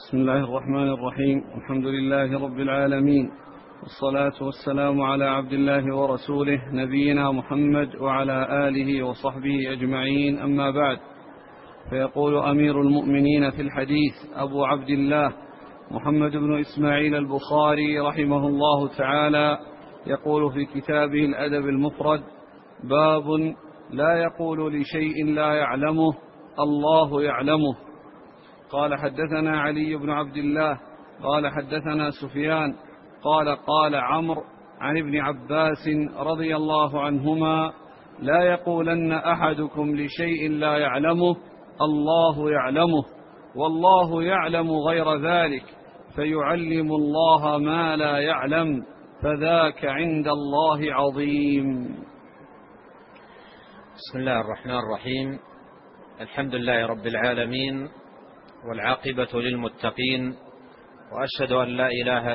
بسم الله الرحمن الرحيم. الحمد لله رب العالمين، والصلاة والسلام على عبد الله ورسوله نبينا محمد وعلى آله وصحبه أجمعين، أما بعد. فيقول أمير المؤمنين في الحديث أبو عبد الله محمد بن إسماعيل البخاري رحمه الله تعالى، يقول في كتابه الأدب المفرد: باب لا يقول لشيء لا يعلمه الله يعلمه. قال: حدثنا علي بن عبد الله قال حدثنا سفيان قال عمرو عن ابن عباس رضي الله عنهما: لا يقولن أحدكم لشيء لا يعلمه الله يعلمه، والله يعلم غير ذلك، فيعلم الله ما لا يعلم، فذاك عند الله عظيم. بسم الله الرحمن الرحيم. الحمد لله رب العالمين، والعاقبة للمتقين، وأشهد أن لا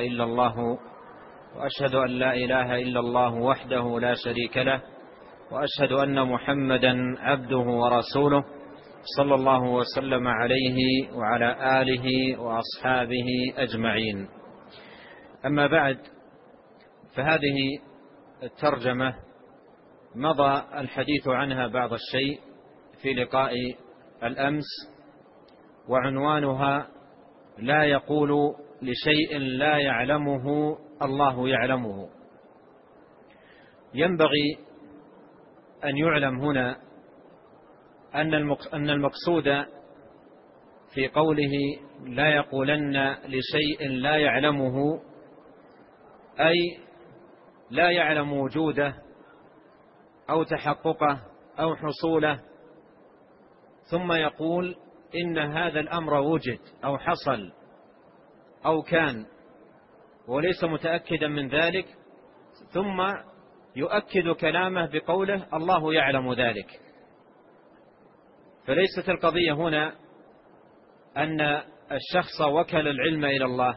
إله إلا الله وحده لا شريك له، وأشهد أن محمدا عبده ورسوله، صلى الله وسلم عليه وعلى آله وأصحابه أجمعين. أما بعد، فهذه الترجمة مضى الحديث عنها بعض الشيء في لقاء الأمس، وعنوانها: لا يقول لشيء لا يعلمه الله يعلمه. ينبغي أن يعلم هنا أن المقصود في قوله لا يقولن لشيء لا يعلمه أي لا يعلم وجوده أو تحققه أو حصوله، ثم يقول إن هذا الأمر وجد أو حصل أو كان، وليس متأكدا من ذلك، ثم يؤكد كلامه بقوله الله يعلم ذلك. فليست القضية هنا أن الشخص وكل العلم إلى الله،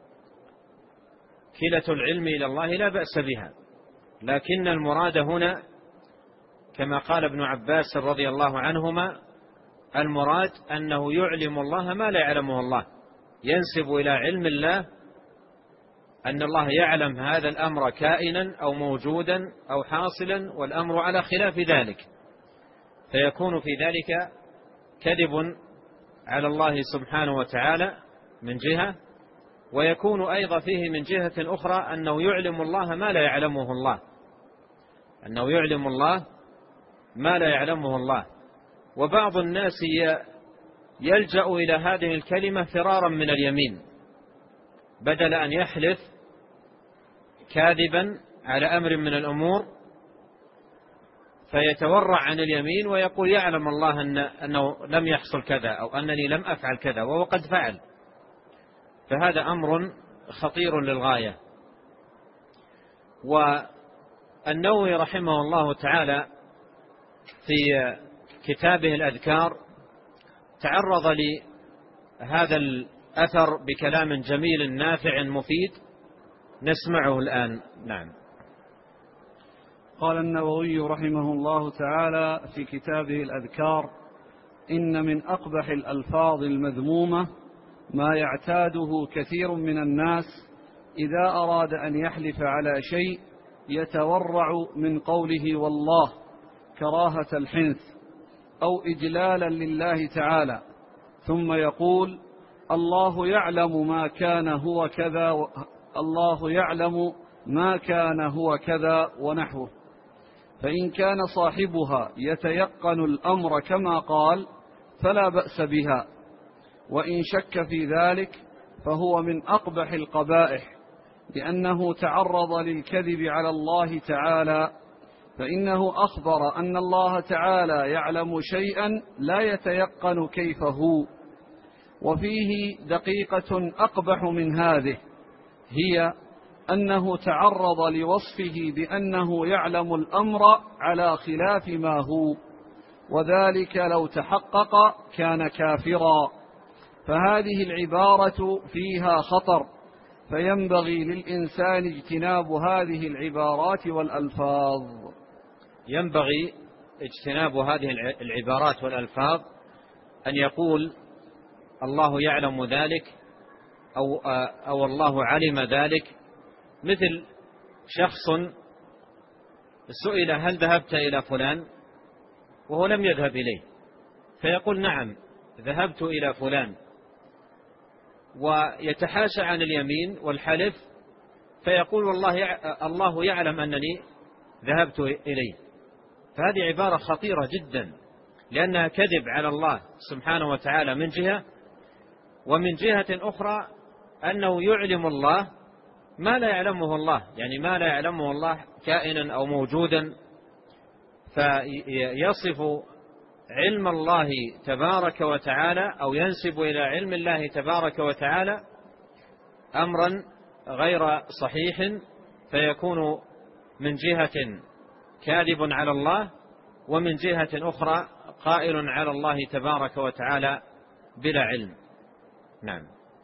كلة العلم إلى الله لا بأس بها، لكن المراد هنا كما قال ابن عباس رضي الله عنهما: المراد أنه يعلم الله ما لا يعلمه الله، ينسب إلى علم الله أن الله يعلم هذا الأمر كائنا أو موجودا أو حاصلا، والأمر على خلاف ذلك، فيكون في ذلك كذب على الله سبحانه وتعالى من جهة، ويكون أيضا فيه من جهة أخرى أنه يعلم الله ما لا يعلمه الله، أنه يعلم الله ما لا يعلمه الله. وبعض الناس يلجأ إلى هذه الكلمة فرارا من اليمين، بدل أن يحلف كاذبا على أمر من الأمور فيتورع عن اليمين ويقول يعلم الله أنه لم يحصل كذا أو أنني لم أفعل كذا وهو قد فعل، فهذا أمر خطير للغاية. والنووي رحمه الله تعالى في كتابه الأذكار تعرض لهذا الأثر بكلام جميل نافع مفيد، نسمعه الآن. نعم. قال النووي رحمه الله تعالى في كتابه الأذكار: إن من أقبح الألفاظ المذمومة ما يعتاده كثير من الناس إذا أراد أن يحلف على شيء يتورع من قوله والله كراهة الحنث أو إجلالا لله تعالى، ثم يقول الله يعلم ما كان هو كذا، الله يعلم ما كان هو كذا ونحوه. فإن كان صاحبها يتيقن الأمر كما قال فلا بأس بها، وإن شك في ذلك فهو من أقبح القبائح، لأنه تعرض للكذب على الله تعالى، فإنه أخبر أن الله تعالى يعلم شيئا لا يتيقن كيف هو. وفيه دقيقة أقبح من هذه، هي أنه تعرض لوصفه بأنه يعلم الأمر على خلاف ما هو، وذلك لو تحقق كان كافرا. فهذه العبارة فيها خطر، فينبغي للإنسان اجتناب هذه العبارات والألفاظ. ينبغي اجتناب هذه العبارات والألفاظ، أن يقول الله يعلم ذلك أو الله علم ذلك، مثل شخص سئل هل ذهبت إلى فلان وهو لم يذهب إليه، فيقول نعم ذهبت إلى فلان، ويتحاشى عن اليمين والحلف، فيقول والله الله يعلم أنني ذهبت إليه. فهذه عبارة خطيرة جدا، لأنها كذب على الله سبحانه وتعالى من جهة، ومن جهة أخرى أنه يعلم الله ما لا يعلمه الله، يعني ما لا يعلمه الله كائنا أو موجودا، فيصف علم الله تبارك وتعالى أو ينسب إلى علم الله تبارك وتعالى أمرا غير صحيح، فيكون من جهة كاذب على الله، ومن جهة أخرى قائل على الله تبارك وتعالى بلا علم. نعم.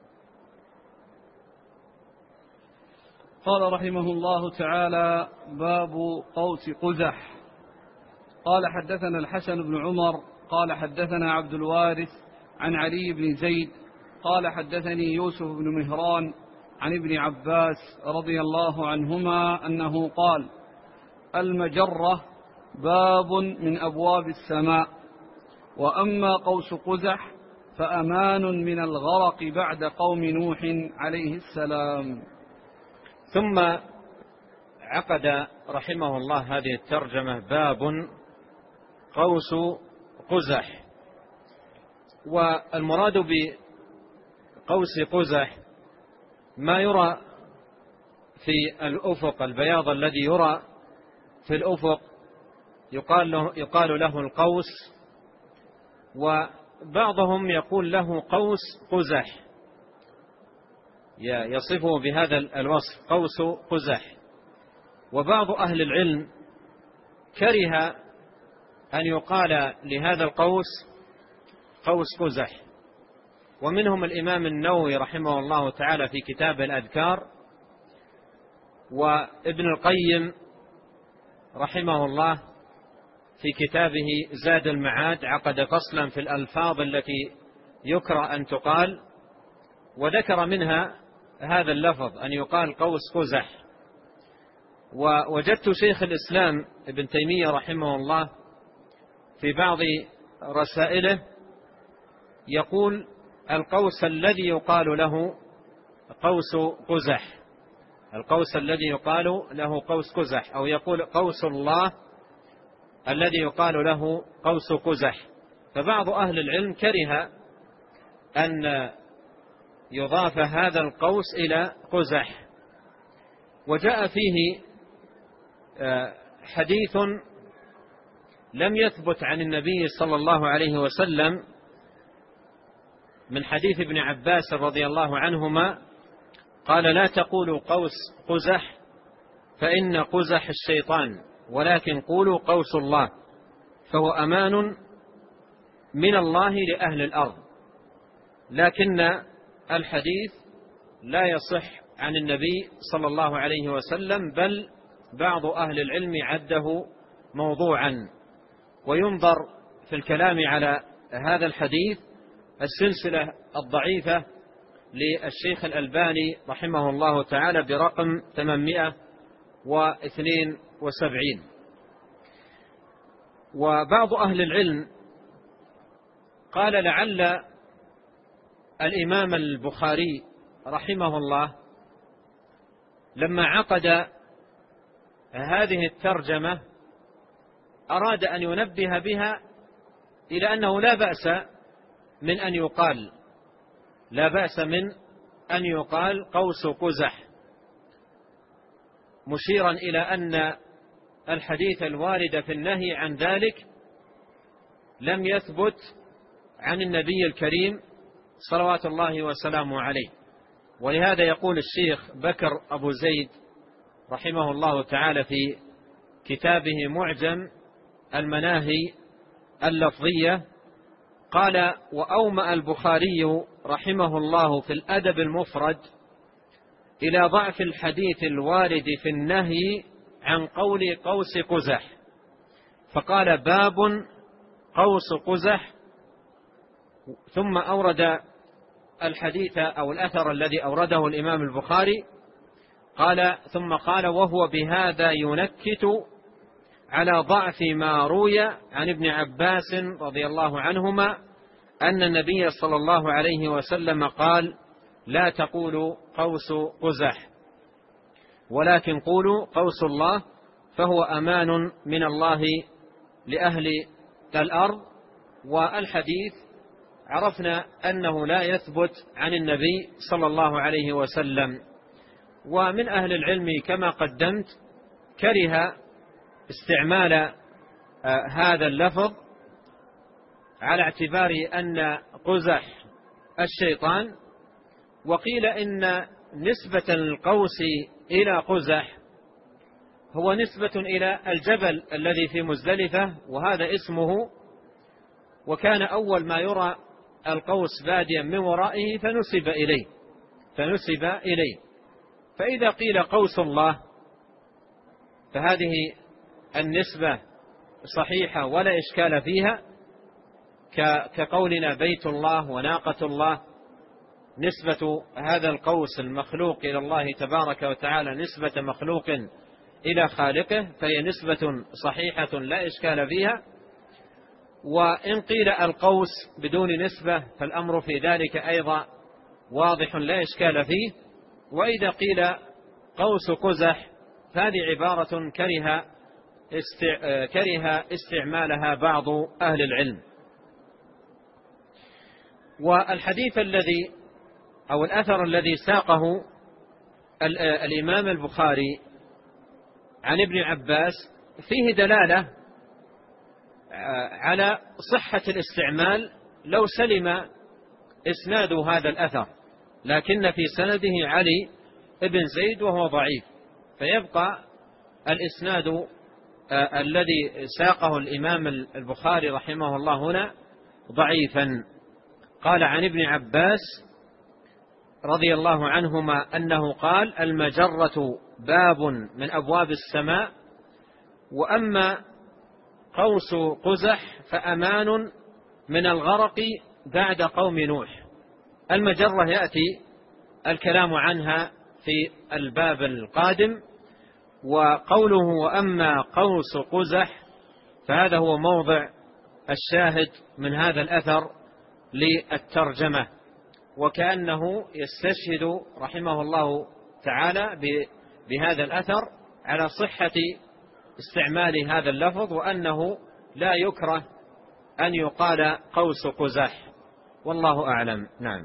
قال رحمه الله تعالى: باب قوس قزح. قال حدثنا الحسن بن عمر قال حدثنا عبد الوارث عن علي بن زيد قال حدثني يوسف بن مهران عن ابن عباس رضي الله عنهما أنه قال: المجرة باب من أبواب السماء، وأما قوس قزح فأمان من الغرق بعد قوم نوح عليه السلام. ثم عقد رحمه الله هذه الترجمة: باب قوس قزح. والمراد بقوس قزح ما يرى في الأفق، البياض الذي يرى في الأفق يقال له القوس، وبعضهم يقول له قوس قزح، يصفه بهذا الوصف قوس قزح. وبعض أهل العلم كره أن يقال لهذا القوس قوس قزح، ومنهم الإمام النووي رحمه الله تعالى في كتاب الأذكار، وابن القيم رحمه الله في كتابه زاد المعاد عقد فصلا في الألفاظ التي يكره أن تقال، وذكر منها هذا اللفظ أن يقال قوس قزح. ووجدت شيخ الإسلام ابن تيمية رحمه الله في بعض رسائله يقول: القوس الذي يقال له قوس قزح، القوس الذي يقال له قوس قزح، أو يقول قوس الله الذي يقال له قوس قزح. فبعض أهل العلم كره أن يضاف هذا القوس إلى قزح. وجاء فيه حديث لم يثبت عن النبي صلى الله عليه وسلم من حديث ابن عباس رضي الله عنهما قال: لا تقولوا قوس قزح فإن قزح الشيطان، ولكن قولوا قوس الله، فهو أمان من الله لأهل الأرض. لكن الحديث لا يصح عن النبي صلى الله عليه وسلم، بل بعض أهل العلم عده موضوعا. وينظر في الكلام على هذا الحديث السلسلة الضعيفة للشيخ الألباني رحمه الله تعالى برقم 872. وبعض أهل العلم قال: لعل الإمام البخاري رحمه الله لما عقد هذه الترجمة أراد أن ينبه بها إلى أنه لا بأس من أن يقال قوس قزح، مشيرا إلى أن الحديث الوارد في النهي عن ذلك لم يثبت عن النبي الكريم صلوات الله وسلامه عليه. ولهذا يقول الشيخ بكر أبو زيد رحمه الله تعالى في كتابه معجم المناهي اللفظية قال: وأومأ البخاري رحمه الله في الأدب المفرد إلى ضعف الحديث الوارد في النهي عن قول قوس قزح، فقال: باب قوس قزح. ثم أورد الحديث أو الأثر الذي أورده الإمام البخاري ثم قال: وهو بهذا ينكت على ضعف ما روي عن ابن عباس رضي الله عنهما أن النبي صلى الله عليه وسلم قال: لا تقولوا قوس قزح ولكن قولوا قوس الله، فهو أمان من الله لأهل الأرض. والحديث عرفنا أنه لا يثبت عن النبي صلى الله عليه وسلم. ومن أهل العلم كما قدمت كره استعمال هذا اللفظ على اعتبار أن قزح الشيطان، وقيل إن نسبة القوس إلى قزح هو نسبة إلى الجبل الذي في مزدلفة، وهذا اسمه، وكان أول ما يرى القوس باديا من ورائه فنسب إليه. فإذا قيل قوس الله فهذه النسبة صحيحة ولا إشكال فيها، كقولنا بيت الله وناقة الله. نسبة هذا القوس المخلوق إلى الله تبارك وتعالى نسبة مخلوق إلى خالقه، فهي نسبة صحيحة لا إشكال فيها. وإن قيل القوس بدون نسبة فالأمر في ذلك أيضا واضح لا إشكال فيه. وإذا قيل قوس قزح فهذه عبارة كره استعمالها بعض أهل العلم. والحديث الذي أو الأثر الذي ساقه الإمام البخاري عن ابن عباس فيه دلالة على صحة الاستعمال لو سلم إسناد هذا الأثر، لكن في سنده علي بن زيد وهو ضعيف، فيبقى الإسناد الذي ساقه الإمام البخاري رحمه الله هنا ضعيفا. قال عن ابن عباس رضي الله عنهما أنه قال: المجرة باب من أبواب السماء، وأما قوس قزح فأمان من الغرق بعد قوم نوح. المجرة يأتي الكلام عنها في الباب القادم. وقوله وأما قوس قزح فهذا هو موضع الشاهد من هذا الأثر للترجمة، وكأنه يستشهد رحمه الله تعالى بهذا الأثر على صحة استعمال هذا اللفظ، وأنه لا يكره أن يقال قوس قزح، والله أعلم. نعم.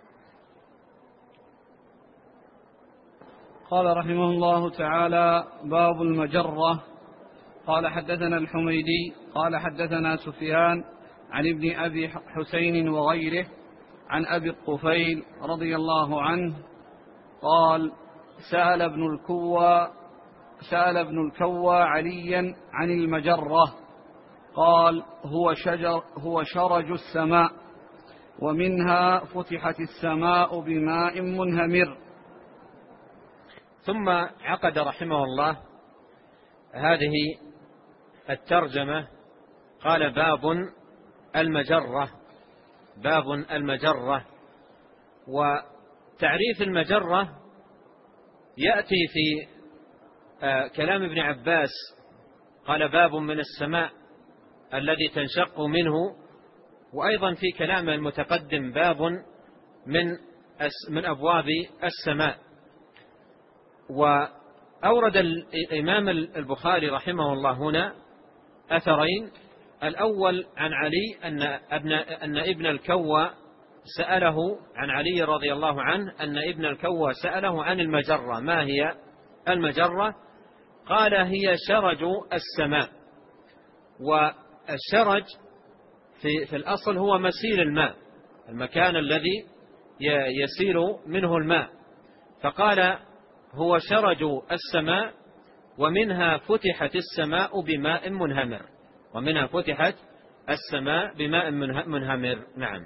قال رحمه الله تعالى: باب المجرة. قال حدثنا الحميدي قال حدثنا سفيان عن ابن أبي حسين وغيره عن أبي الطفيل رضي الله عنه قال: سأل ابن الكوى عليا عن المجرة، قال: هو شرج السماء، ومنها فتحت السماء بماء منهمر. ثم عقد رحمه الله هذه الترجمة، قال: باب المجرة. وتعريف المجرة يأتي في كلام ابن عباس، قال: باب من السماء الذي تنشق منه، وأيضا في كلام المتقدم باب من أبواب السماء. وأورد الإمام البخاري رحمه الله هنا أثرين: الأول عن علي أن ابن الكوى سأله عن علي رضي الله عنه أن ابن الكوى سأله عن المجرة. ما هي المجرة؟ قال: هي شرج السماء. والشرج في الأصل هو مسيل الماء، المكان الذي يسيل منه الماء. فقال: هو شرج السماء، ومنها فتحت السماء بماء منهمر. نعم.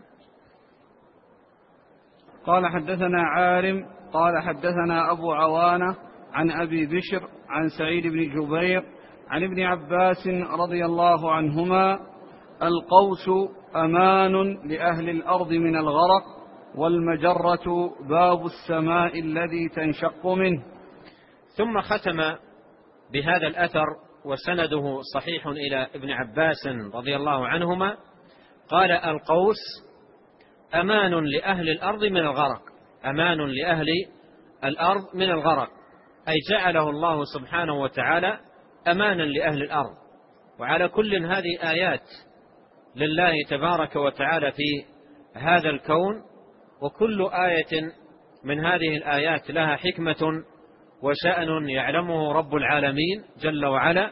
قال حدثنا عارم قال حدثنا أبو عوانة عن أبي بشر عن سعيد بن جبير عن ابن عباس رضي الله عنهما: القوس أمان لأهل الأرض من الغرق، والمجرة باب السماء الذي تنشق منه. ثم ختم بهذا الأثر وسنده صحيح إلى ابن عباس رضي الله عنهما قال: القوس أمان لأهل الأرض من الغرق، أمان لأهل الأرض من الغرق، أي جعله الله سبحانه وتعالى أمانا لأهل الأرض. وعلى كل هذه آيات لله تبارك وتعالى في هذا الكون، وكل آية من هذه الآيات لها حكمة وشأن يعلمه رب العالمين جل وعلا.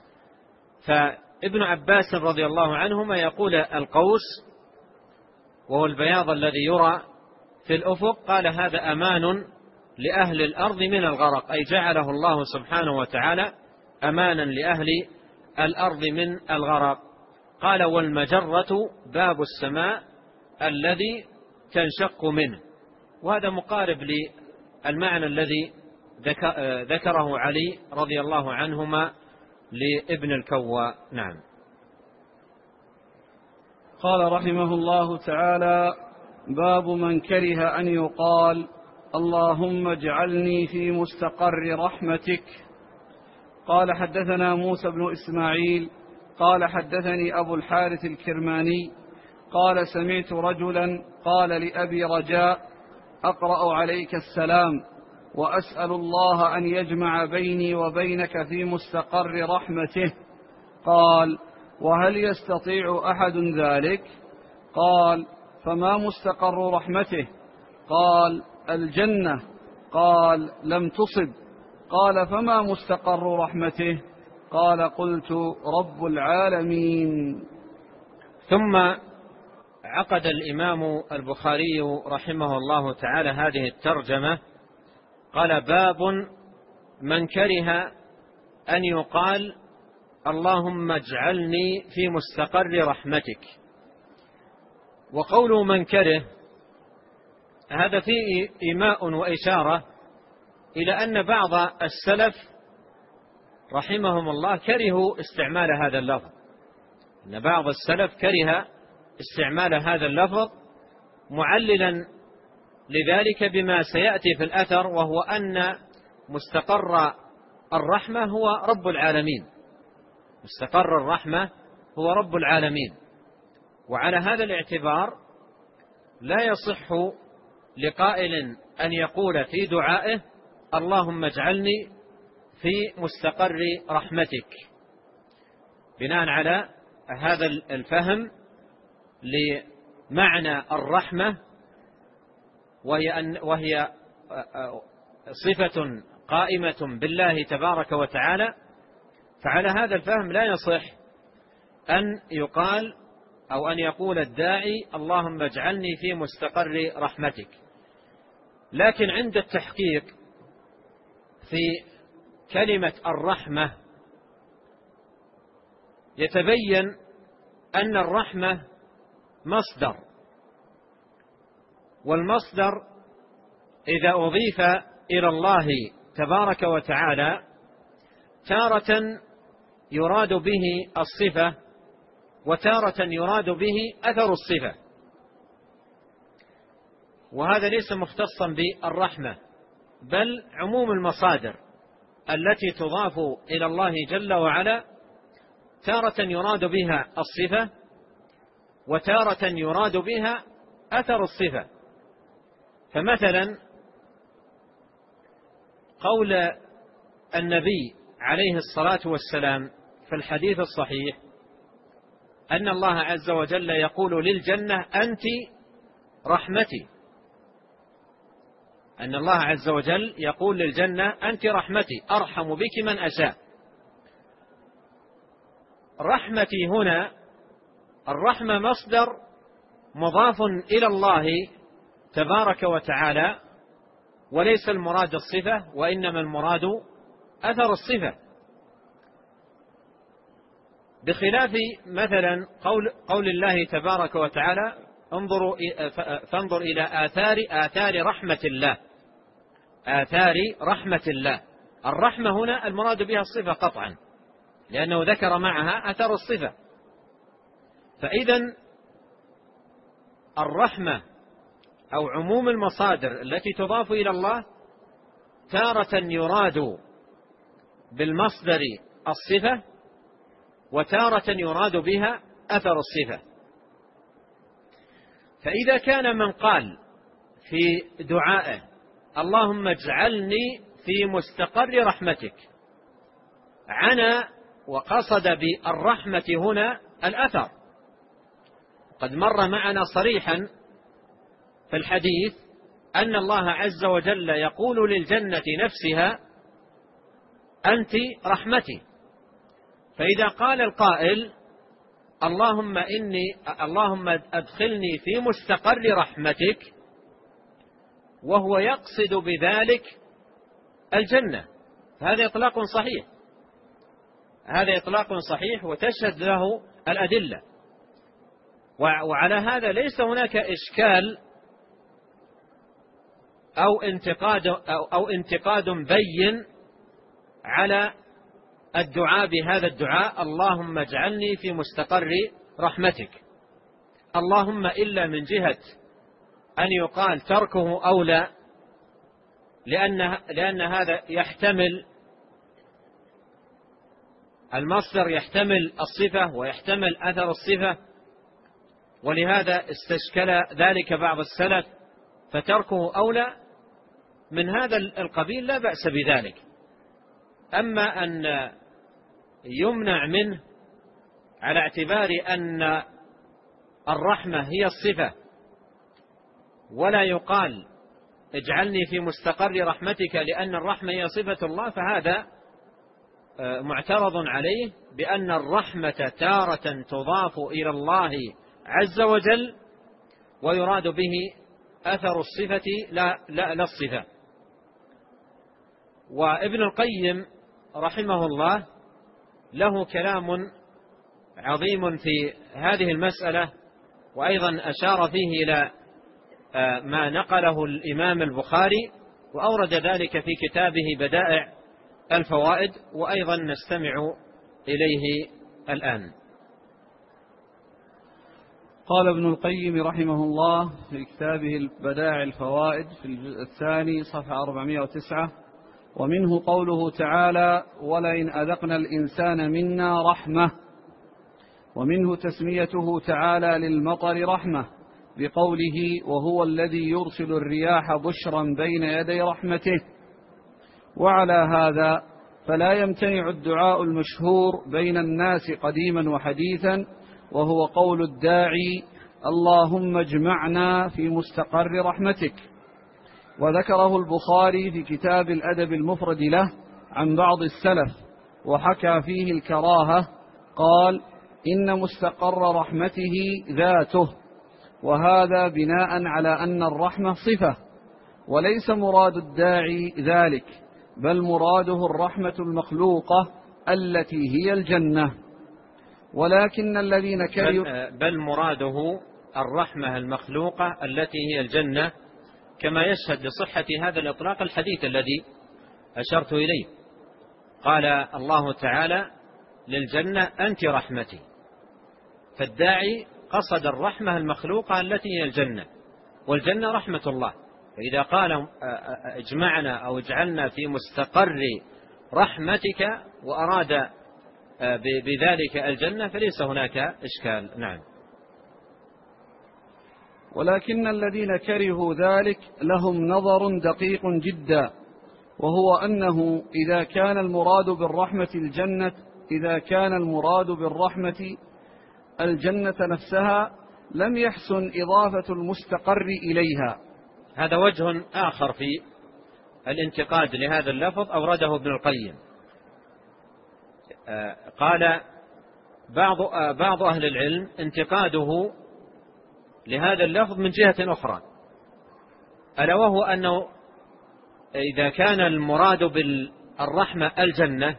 فابن عباس رضي الله عنهما يقول: القوس وهو البياض الذي يرى في الأفق، قال: هذا أمان لأهل الأرض من الغرق، أي جعله الله سبحانه وتعالى أمانا لأهل الأرض من الغرق. قال: والمجرة باب السماء الذي تنشق منه. وهذا مقارب للمعنى الذي ذكره علي رضي الله عنهما لابن الكوى. نعم. قال رحمه الله تعالى: باب من كره أن يقال اللهم اجعلني في مستقر رحمتك. قال: حدثنا موسى بن إسماعيل قال: حدثني أبو الحارث الكرماني قال: سمعت رجلا قال لأبي رجاء: أقرأ عليك السلام وأسأل الله أن يجمع بيني وبينك في مستقر رحمته. قال: وهل يستطيع أحد ذلك؟ قال: فما مستقر رحمته؟ قال: الجنة. قال: لم تصب. قال: فما مستقر رحمته؟ قال: قلت: رب العالمين. ثم عقد الإمام البخاري رحمه الله تعالى هذه الترجمة، قال: باب من كره أن يقال اللهم اجعلني في مستقر رحمتك. وقوله من كره هذا فيه إيماء وإشارة إلى أن بعض السلف رحمهم الله كرهوا استعمال هذا اللفظ، أن بعض السلف كره استعمال هذا اللفظ، معللا لذلك بما سيأتي في الأثر، وهو أن مستقر الرحمة هو رب العالمين، مستقر الرحمة هو رب العالمين. وعلى هذا الاعتبار لا يصح لقائل أن يقول في دعائه اللهم اجعلني في مستقر رحمتك، بناء على هذا الفهم لمعنى الرحمة، وهي صفة قائمة بالله تبارك وتعالى. فعلى هذا الفهم لا يصح أن يقال أو أن يقول الداعي اللهم اجعلني في مستقر رحمتك. لكن عند التحقيق في كلمة الرحمة يتبين أن الرحمة مصدر، والمصدر إذا أضيف إلى الله تبارك وتعالى تارة يراد به الصفة، وتارة يراد به أثر الصفة، وهذا ليس مختصا بالرحمة، بل عموم المصادر التي تضاف إلى الله جل وعلا تارة يراد بها الصفة، وتارة يراد بها أثر الصفة. فمثلا قول النبي عليه الصلاة والسلام في الحديث الصحيح أن الله عز وجل يقول للجنة أنت رحمتي، أن الله عز وجل يقول للجنة أنت رحمتي أرحم بك من أشاء. رحمتي هنا الرحمة مصدر مضاف إلى الله تبارك وتعالى، وليس المراد الصفة، وإنما المراد أثر الصفة، بخلاف مثلا قول الله تبارك وتعالى فانظر إلى آثار رحمة الله، آثار رحمة الله. الرحمة هنا المراد بها الصفة قطعا، لأنه ذكر معها أثر الصفة. فإذا الرحمة أو عموم المصادر التي تضاف إلى الله تارة يراد بالمصدر الصفة، وتارة يراد بها أثر الصفة. فإذا كان من قال في دعائه اللهم اجعلني في مستقر رحمتك، عنى وقصد بالرحمة هنا الأثر. قد مر معنا صريحا في الحديث أن الله عز وجل يقول للجنة نفسها أنت رحمتي. فإذا قال القائل اللهم أدخلني في مستقر رحمتك، وهو يقصد بذلك الجنة، فهذا إطلاق صحيح، هذا إطلاق صحيح وتشهد له الأدلة. وعلى هذا ليس هناك إشكال أو انتقاد بين على الدعاء بهذا الدعاء اللهم اجعلني في مستقر رحمتك، اللهم إلا من جهة أن يقال تركه أولى، لأن هذا يحتمل المصدر، يحتمل الصفة ويحتمل أثر الصفة، ولهذا استشكل ذلك بعض السلف، فتركه أولى من هذا القبيل لا بأس بذلك. أما أن يمنع منه على اعتبار أن الرحمة هي الصفة، ولا يقال اجعلني في مستقر رحمتك لأن الرحمة هي صفة الله، فهذا معترض عليه، بأن الرحمة تارة تضاف إلى الله عز وجل ويراد به أثر الصفة لا الصفة. وابن القيم رحمه الله له كلام عظيم في هذه المسألة، وأيضا أشار فيه إلى ما نقله الإمام البخاري، وأورد ذلك في كتابه بدائع الفوائد، وأيضا نستمع إليه الآن. قال ابن القيم رحمه الله في كتابه بدائع الفوائد في الجزء الثاني صفحة 409: ومنه قوله تعالى ولئن أذقنا الإنسان منا رحمة. ومنه تسميته تعالى للمطر رحمة بقوله وهو الذي يرسل الرياح بشرا بين يدي رحمته. وعلى هذا فلا يمتنع الدعاء المشهور بين الناس قديما وحديثا، وهو قول الداعي اللهم اجمعنا في مستقر رحمتك. وذكره البخاري في كتاب الأدب المفرد له عن بعض السلف، وحكى فيه الكراهة، قال إن مستقر رحمته ذاته، وهذا بناء على أن الرحمة صفة، وليس مراد الداعي ذلك، بل مراده الرحمة المخلوقة التي هي الجنة. ولكن الذين كرهوا بل مراده الرحمة المخلوقة التي هي الجنة، كما يشهد لصحة هذا الإطلاق الحديث الذي أشرت إليه. قال الله تعالى للجنة أنت رحمتي، فالداعي قصد الرحمة المخلوقة التي هي الجنة، والجنة رحمة الله. فإذا قال اجمعنا أو اجعلنا في مستقر رحمتك وأراد بذلك الجنة فليس هناك إشكال. نعم. ولكن الذين كرهوا ذلك لهم نظر دقيق جدا، وهو أنه إذا كان المراد بالرحمة الجنة نفسها لم يحسن إضافة المستقر إليها. هذا وجه آخر في الانتقاد لهذا اللفظ أورده ابن القيم. قال بعض أهل العلم انتقاده لهذا اللفظ من جهة أخرى، ألا وهو أنه إذا كان المراد بالرحمة الجنة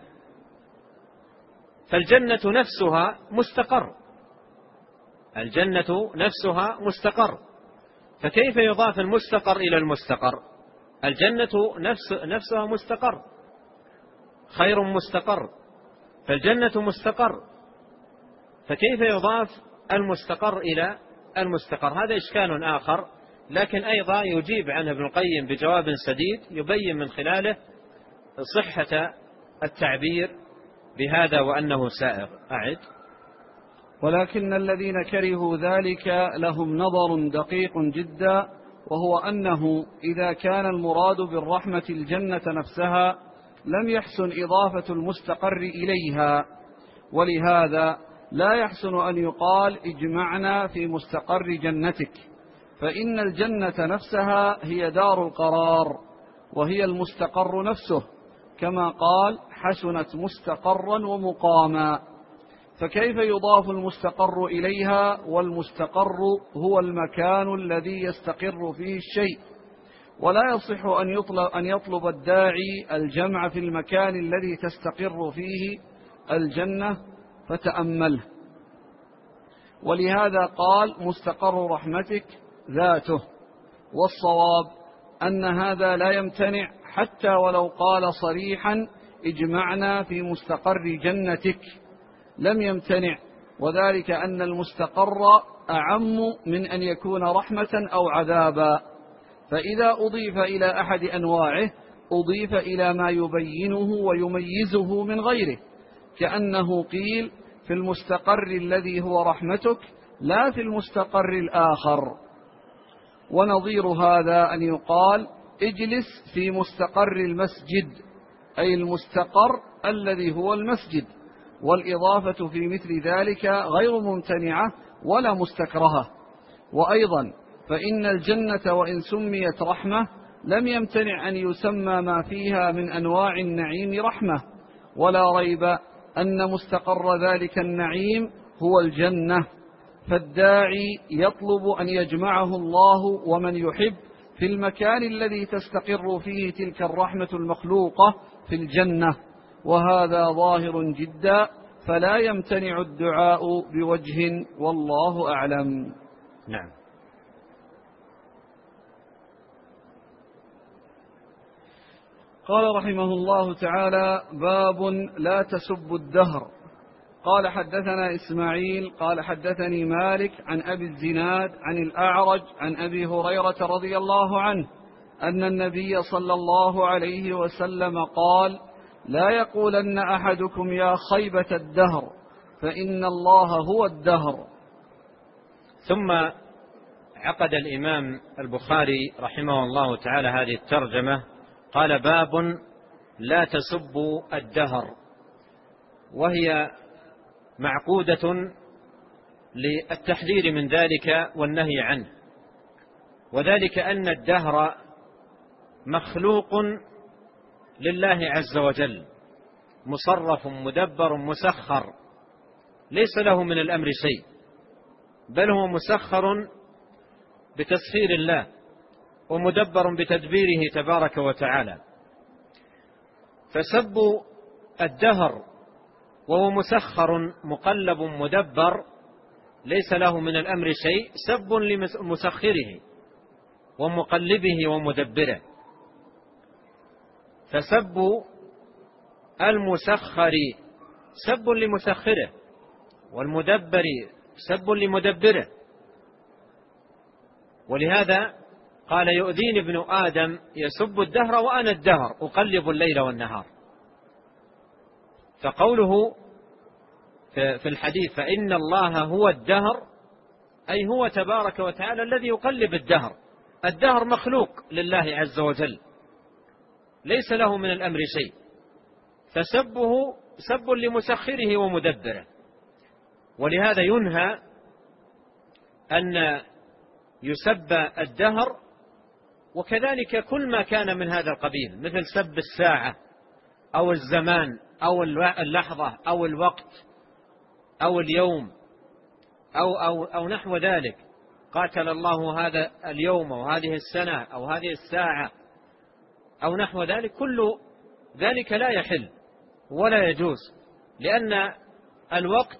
فالجنة نفسها مستقر، الجنة نفسها مستقر، فكيف يضاف المستقر إلى المستقر؟ الجنة نفسها مستقر، خير مستقر، فالجنة مستقر، فكيف يضاف المستقر إلى المستقر؟ هذا إشكال آخر لكن أيضا يجيب عنه ابن القيم بجواب سديد يبين من خلاله صحة التعبير بهذا وأنه سائغ. أعد. ولكن الذين كرهوا ذلك لهم نظر دقيق جدا، وهو أنه إذا كان المراد بالرحمة الجنة نفسها لم يحسن إضافة المستقر إليها، ولهذا لا يحسن أن يقال اجمعنا في مستقر جنتك، فإن الجنة نفسها هي دار القرار وهي المستقر نفسه، كما قال حسنت مستقرا ومقاما، فكيف يضاف المستقر إليها والمستقر هو المكان الذي يستقر فيه الشيء؟ ولا يصح أن يطلب الداعي الجمع في المكان الذي تستقر فيه الجنة فتأمله. ولهذا قال مستقر رحمتك ذاته، والصواب أن هذا لا يمتنع حتى ولو قال صريحا اجمعنا في مستقر جنتك لم يمتنع، وذلك أن المستقر أعم من أن يكون رحمة أو عذابا، فإذا أضيف إلى أحد أنواعه أضيف إلى ما يبينه ويميزه من غيره، كأنه قيل في المستقر الذي هو رحمتك لا في المستقر الآخر. ونظير هذا أن يقال اجلس في مستقر المسجد، أي المستقر الذي هو المسجد، والإضافة في مثل ذلك غير ممتنعة ولا مستكرهة. وأيضا فإن الجنة وإن سميت رحمة لم يمتنع أن يسمى ما فيها من أنواع النعيم رحمة، ولا ريب أن مستقر ذلك النعيم هو الجنة، فالداعي يطلب أن يجمعه الله ومن يحب في المكان الذي تستقر فيه تلك الرحمة المخلوقة في الجنة، وهذا ظاهر جدا، فلا يمتنع الدعاء بوجه، والله أعلم. نعم. قال رحمه الله تعالى: باب لا تسبوا الدهر. قال حدثنا إسماعيل قال حدثني مالك عن أبي الزناد عن الأعرج عن أبي هريرة رضي الله عنه أن النبي صلى الله عليه وسلم قال: لا يقولن أحدكم يا خيبة الدهر، فإن الله هو الدهر. ثم عقد الإمام البخاري رحمه الله تعالى هذه الترجمة، قال: باب لا تسبوا الدهر، وهي معقودة للتحذير من ذلك والنهي عنه، وذلك أن الدهر مخلوق لله عز وجل، مصرف مدبر مسخر، ليس له من الأمر شيء، بل هو مسخر بتسخير الله ومدبر بتدبيره تبارك وتعالى. فسب الدهر وهو مسخر مقلب مدبر ليس له من الأمر شيء سب لمسخره ومقلبه ومدبره. فسب المسخر سب لمسخره، والمدبر سب لمدبره. ولهذا قال: يؤذيني ابن آدم يسب الدهر وأنا الدهر أقلب الليل والنهار. فقوله في الحديث فإن الله هو الدهر، أي هو تبارك وتعالى الذي يقلب الدهر. الدهر مخلوق لله عز وجل، ليس له من الأمر شيء، فسبه سب لمسخره ومدبره. ولهذا ينهى أن يسب الدهر، وكذلك كل ما كان من هذا القبيل، مثل سب الساعة أو الزمان أو اللحظة أو الوقت أو اليوم أو نحو ذلك. قاتل الله هذا اليوم وهذه السنة أو هذه الساعة أو نحو ذلك، كل ذلك لا يحل ولا يجوز، لأن الوقت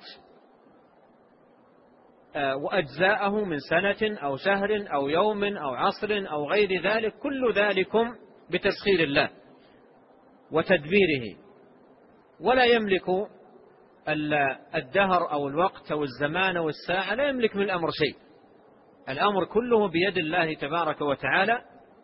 وأجزاءه من سنة أو شهر أو يوم أو عصر أو غير ذلك، كل ذلكم بتسخير الله وتدبيره، ولا يملك الدهر أو الوقت أو الزمان أو الساعة، لا يملك من الأمر شيء، الأمر كله بيد الله تبارك وتعالى.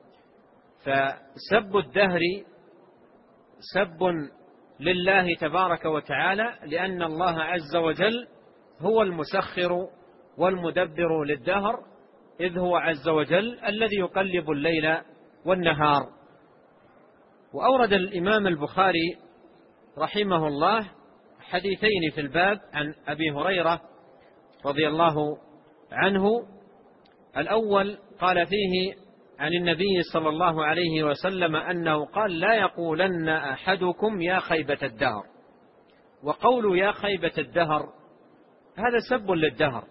فسب الدهر سب لله تبارك وتعالى، لأن الله عز وجل هو المسخر والمدبر للدهر، إذ هو عز وجل الذي يقلب الليل والنهار. وأورد الإمام البخاري رحمه الله حديثين في الباب عن أبي هريرة رضي الله عنه. الأول قال فيه عن النبي صلى الله عليه وسلم أنه قال: لا يقولن أحدكم يا خيبة الدهر. وقول يا خيبة الدهر هذا سب للدهر،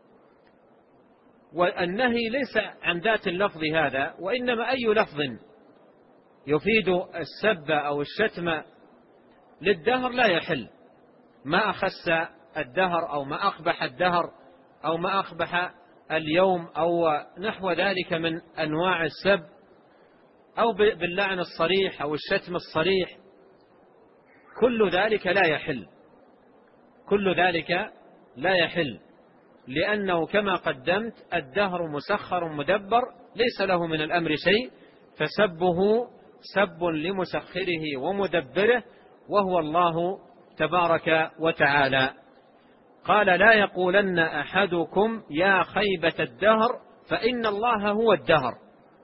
والنهي ليس عن ذات اللفظ هذا، وإنما أي لفظ يفيد السب أو الشتم للدهر لا يحل، ما أخس الدهر أو ما أقبح الدهر أو ما أقبح اليوم أو نحو ذلك من أنواع السب، أو باللعن الصريح أو الشتم الصريح، كل ذلك لا يحل، كل ذلك لا يحل، لأنه كما قدمت الدهر مسخر مدبر ليس له من الأمر شيء، فسبه سب لمسخره ومدبره وهو الله تبارك وتعالى. قال: لا يقولن أحدكم يا خيبة الدهر فإن الله هو الدهر.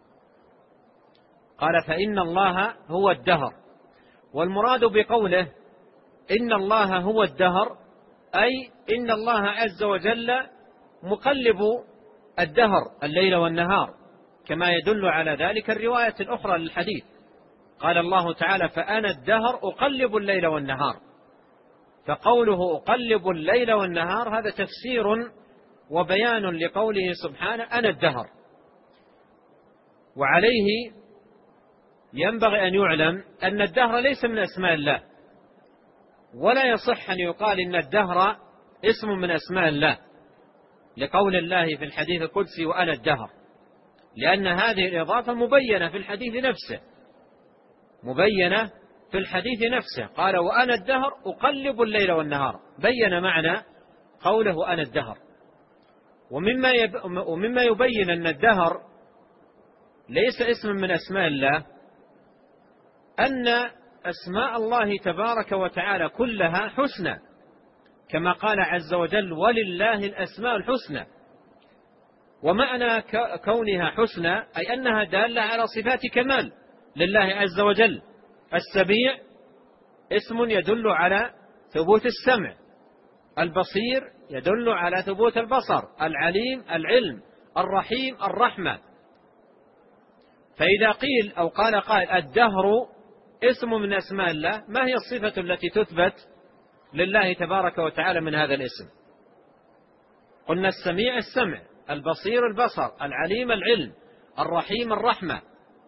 قال: فإن الله هو الدهر، والمراد بقوله إن الله هو الدهر أي إن الله عز وجل مقلب الدهر الليل والنهار، كما يدل على ذلك الرواية الأخرى للحديث. قال الله تعالى: فأنا الدهر أقلب الليل والنهار. فقوله أقلب الليل والنهار هذا تفسير وبيان لقوله سبحانه أنا الدهر. وعليه ينبغي أن يعلم أن الدهر ليس من أسماء الله، ولا يصح أن يقال إن الدهر اسم من أسماء الله، لقول الله في الحديث القدسي وأنا الدهر، لأن هذه الإضافة مبينة في الحديث نفسه، مبينة في الحديث نفسه. قال: وأنا الدهر أقلب الليل والنهار، بين معنى قوله أنا الدهر. ومما يبين أن الدهر ليس اسم من أسماء الله أن أسماء الله تبارك وتعالى كلها حسنى، كما قال عز وجل: ولله الأسماء الحسنى. ومعنى كونها حسنى أي أنها دالة على صفات كمال لله عز وجل. السميع اسم يدل على ثبوت السمع، البصير يدل على ثبوت البصر، العليم العلم، الرحيم الرحمة. فإذا قيل أو قال قائل الدهر اسم من أسماء الله، ما هي الصفة التي تثبت لله تبارك وتعالى من هذا الاسم؟ قلنا السميع السمع، البصير البصر، العليم العلم، الرحيم الرحمة،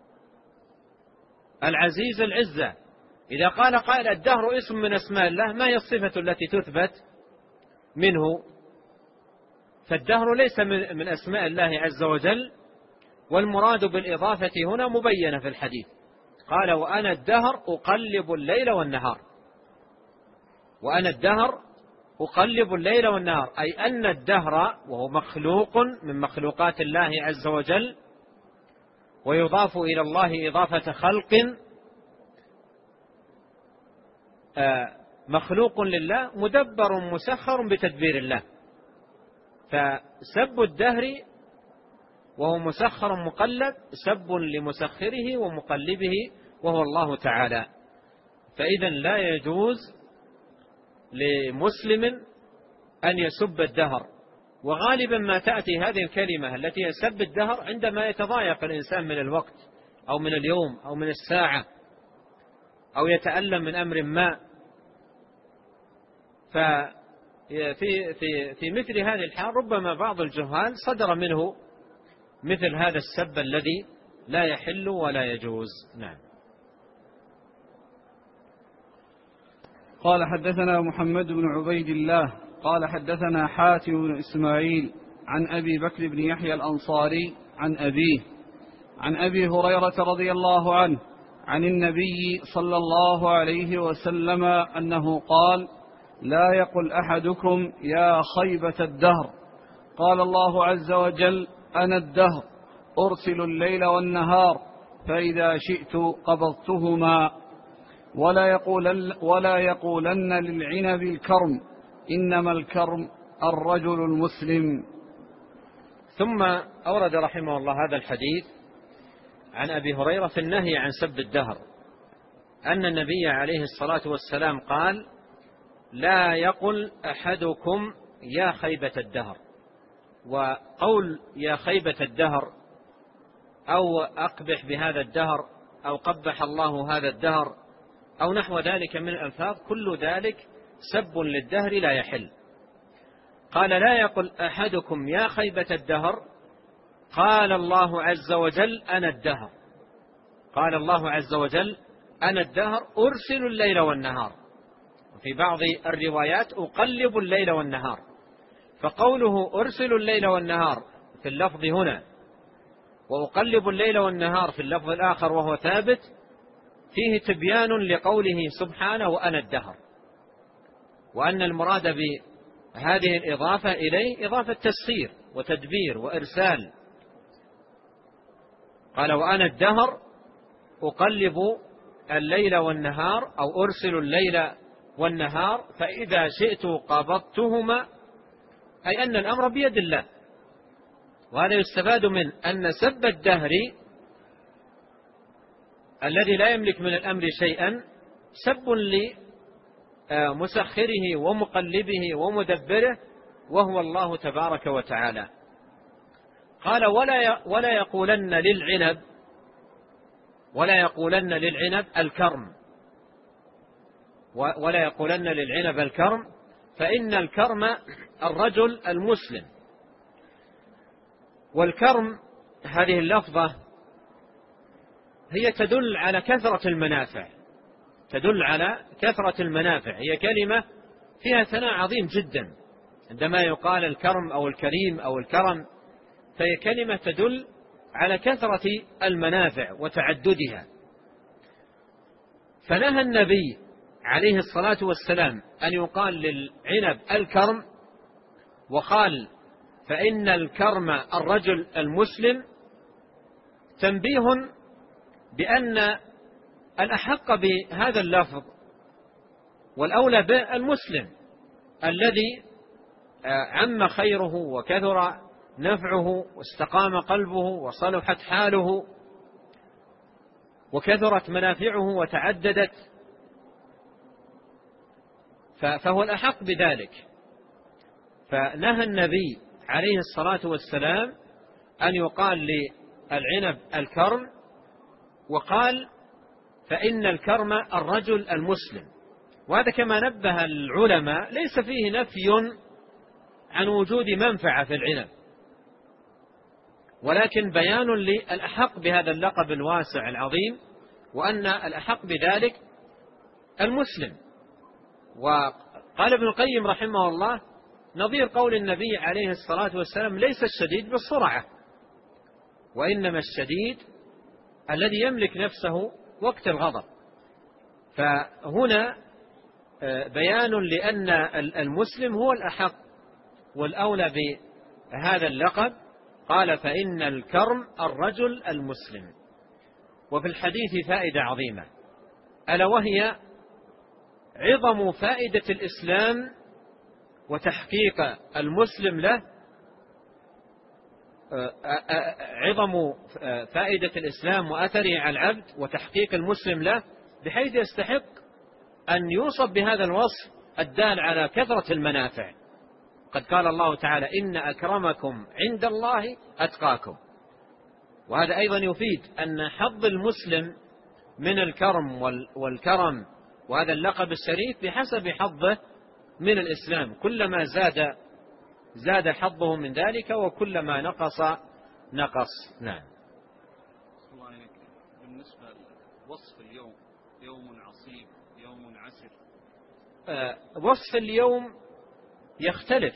العزيز العزة. إذا قال قائل الدهر اسم من أسماء الله، ما هي الصفة التي تثبت منه؟ فالدهر ليس من أسماء الله عز وجل، والمراد بالإضافة هنا مبينة في الحديث. قال: وأنا الدهر أقلب الليل والنهار. وأنا الدهر أقلب الليل والنهار أي أن الدهر وهو مخلوق من مخلوقات الله عز وجل، ويضاف إلى الله إضافة خلق، مخلوق لله مدبر مسخر بتدبير الله. فسب الدهر وهو مسخر مقلب سب لمسخره ومقلبه وهو الله تعالى. فإذا لا يجوز لمسلم أن يسب الدهر. وغالبا ما تأتي هذه الكلمة التي يسب الدهر عندما يتضايق الإنسان من الوقت أو من اليوم أو من الساعة أو يتألم من أمر ما. في مثل هذه الحال ربما بعض الجهال صدر منه مثل هذا السب الذي لا يحل ولا يجوز. نعم. قال: حدثنا محمد بن عبيد الله قال: حدثنا حاتم بن إسماعيل عن أبي بكر بن يحيى الأنصاري عن أبيه عن أبي هريرة رضي الله عنه عن النبي صلى الله عليه وسلم أنه قال: لا يقل أحدكم يا خيبة الدهر. قال الله عز وجل: أنا الدهر أرسل الليل والنهار فإذا شئت قبضتهما. ولا يقولن للعنب الكرم إنما الكرم الرجل المسلم. ثم أورد رحمه الله هذا الحديث عن أبي هريرة في النهي عن سب الدهر، أن النبي عليه الصلاة والسلام قال: لا يقل أحدكم يا خيبة الدهر. وقول يا خيبة الدهر أو أقبح بهذا الدهر أو قبح الله هذا الدهر أو نحو ذلك من الألفاظ، كل ذلك سب للدهر لا يحل. قال: لا يقل أحدكم يا خيبة الدهر، قال الله عز وجل أنا الدهر. قال الله عز وجل أنا الدهر أرسل الليل والنهار، وفي بعض الروايات أقلب الليل والنهار. فقوله أرسل الليل والنهار في اللفظ هنا وأقلب الليل والنهار في اللفظ الآخر وهو ثابت، فيه تبيان لقوله سبحانه وأنا الدهر، وأن المراد بهذه الإضافة إليه إضافة تسخير وتدبير وإرسال. قال: وأنا الدهر أقلب الليل والنهار أو أرسل الليل والنهار فإذا شئت قبضتهما، أي أن الأمر بيد الله. وهذا يستفاد من أن سب الدهر الذي لا يملك من الأمر شيئا سب لمسخره ومقلبه ومدبره، وهو الله تبارك وتعالى. قال: ولا يقولن للعنب الكرم، ولا يقولن للعنب الكرم، فإن الكرم الرجل المسلم. والكرم هذه اللفظة هي تدل على كثرة المنافع، هي كلمة فيها ثناء عظيم جدا. عندما يقال الكرم أو الكريم أو الكرم، فهي كلمة تدل على كثرة المنافع وتعددها. فنهى النبي عليه الصلاة والسلام أن يقال للعنب الكرم، وقال: فإن الكرم الرجل المسلم، تنبيه بأن الأحق بهذا اللفظ والأولى بالمسلم الذي عم خيره وكثر نفعه واستقام قلبه وصلحت حاله وكثرت منافعه وتعددت، فهو الأحق بذلك. فنهى النبي عليه الصلاة والسلام أن يقال للعنب الكرم، وقال: فإن الكرم الرجل المسلم. وهذا كما نبه العلماء ليس فيه نفي عن وجود منفعة في العنب، ولكن بيان للأحق بهذا اللقب الواسع العظيم، وأن الأحق بذلك المسلم. وقال ابن القيم رحمه الله: نظير قول النبي عليه الصلاة والسلام: ليس الشديد بالسرعة، وإنما الشديد الذي يملك نفسه وقت الغضب. فهنا بيان لأن المسلم هو الأحق والأولى بهذا اللقب. قال: فإن الكرم الرجل المسلم. وفي الحديث فائدة عظيمة، ألا وهي عظم فائدة الإسلام وتحقيق المسلم له، عظم فائدة الإسلام وأثره على العبد وتحقيق المسلم له، بحيث يستحق أن يوصف بهذا الوصف الدال على كثرة المنافع. قد قال الله تعالى: إن أكرمكم عند الله أتقاكم. وهذا أيضا يفيد أن حظ المسلم من الكرم والكرم وهذا اللقب الشريف بحسب حظه من الإسلام، كلما زاد حظه من ذلك وكلما نقص. نعم. بالنسبة لوصف اليوم، يوم عصيب، يوم عسر، وصف اليوم يختلف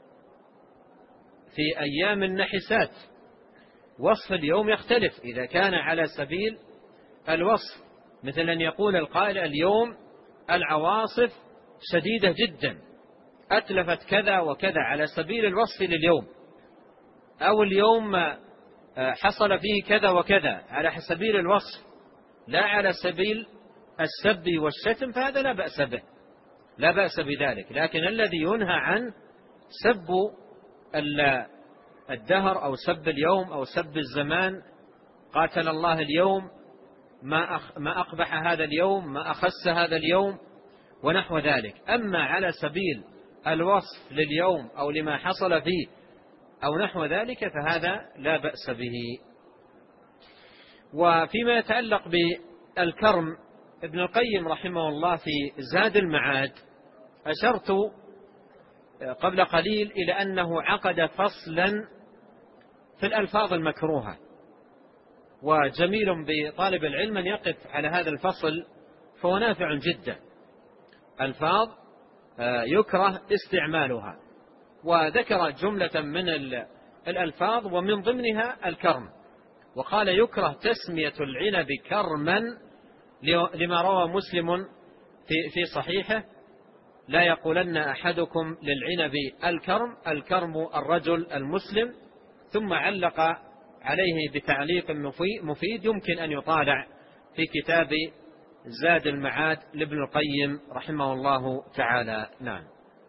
في أيام النحسات. وصف اليوم يختلف إذا كان على سبيل الوصف، مثل أن يقول القائل: اليوم العواصف شديدة جدا، أتلفت كذا وكذا، على سبيل الوصف لليوم. أو اليوم حصل فيه كذا وكذا على سبيل الوصف لا على سبيل السب والشتم، فهذا لا بأس به، لا بأس بذلك. لكن الذي ينهى عنه سب الدهر أو سب اليوم أو سب الزمان، قاتل الله اليوم، ما أقبح هذا اليوم، ما أخس هذا اليوم ونحو ذلك. أما على سبيل الوصف لليوم أو لما حصل فيه أو نحو ذلك فهذا لا بأس به. وفيما يتعلق بالكرم، ابن القيم رحمه الله في زاد المعاد أشرت قبل قليل إلى أنه عقد فصلا في الألفاظ المكروهة، وجميل بطالب العلم أن يقف على هذا الفصل فهو نافع جدا. ألفاظ يكره استعمالها، وذكر جملة من الألفاظ ومن ضمنها الكرم، وقال يكره تسمية العنب كرما لما روى مسلم في صحيحه لا يقولن أحدكم للعنب الكرم، الكرم الرجل المسلم، ثم علق عليه بتعليق مفيد يمكن أن يطالع في كتاب زاد المعاد لابن القيم رحمه الله تعالى. نعم.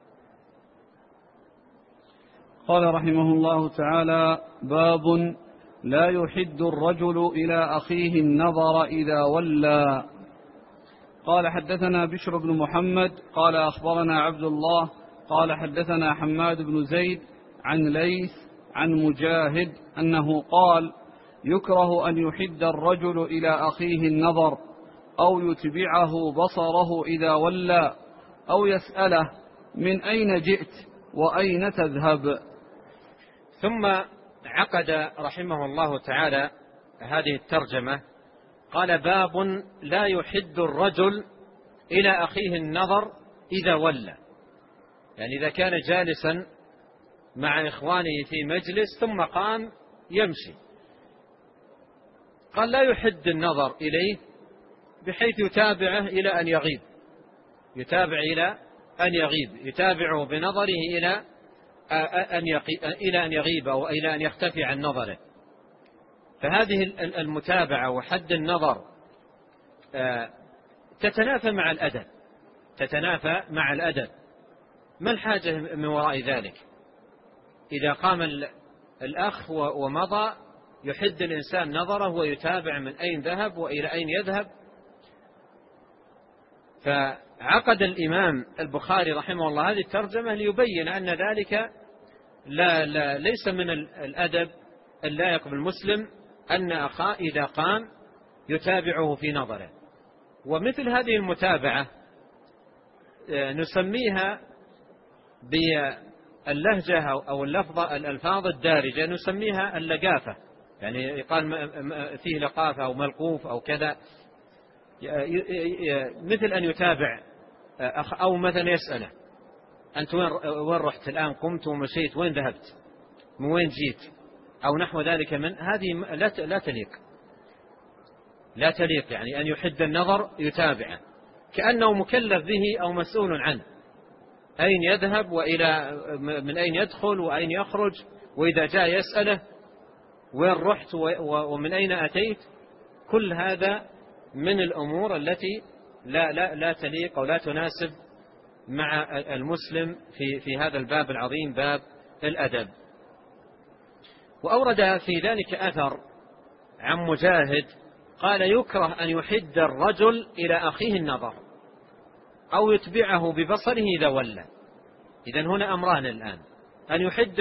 قال رحمه الله تعالى: باب لا يحد الرجل إلى أخيه النظر إذا ولى. قال حدثنا بشر بن محمد قال أخبرنا عبد الله قال حدثنا حماد بن زيد عن ليث عن مجاهد أنه قال: يكره أن يحد الرجل إلى أخيه النظر أو يتبعه بصره إذا ولى أو يسأله من أين جئت وأين تذهب. ثم عقد رحمه الله تعالى هذه الترجمة، قال: باب لا يحد الرجل إلى أخيه النظر إذا ولى، يعني إذا كان جالسا مع إخوانه في مجلس ثم قام يمشي، قال لا يحد النظر إليه بحيث يتابعه إلى أن يغيب، يتابعه بنظره إلى أن يغيب أو إلى أن يختفي عن نظره. فهذه المتابعة وحد النظر تتنافى مع الأدب. ما الحاجة من وراء ذلك؟ إذا قام الأخ ومضى يحد الإنسان نظره ويتابع من أين ذهب وإلى أين يذهب. فعقد الإمام البخاري رحمه الله هذه الترجمة ليبين أن ذلك ليس من الأدب اللائق بالمسلم أن أخاه إذا قام يتابعه في نظره. ومثل هذه المتابعة نسميها باللهجة أو الألفاظ الدارجة نسميها اللقافة، يعني يقال فيه لقافة أو ملقوف أو كذا، مثل أن يتابع أو مثلا يسأله: أنت وين رحت الآن؟ قمت ومشيت، وين ذهبت؟ من وين جيت؟ أو نحو ذلك. من هذه لا تليق يعني أن يحد النظر يتابعه كأنه مكلف به أو مسؤول عنه، أين يذهب وإلى من أين يدخل وأين يخرج، وإذا جاء يسأله وين رحت ومن أين أتيت. كل هذا من الأمور التي لا تليق أو لا تناسب مع المسلم في هذا الباب العظيم، باب الأدب. وأورد في ذلك أثر عن مجاهد قال: يكره أن يحد الرجل إلى أخيه النظر أو يتبعه ببصره إذا ولى. إذن هنا أمران الآن: أن يحد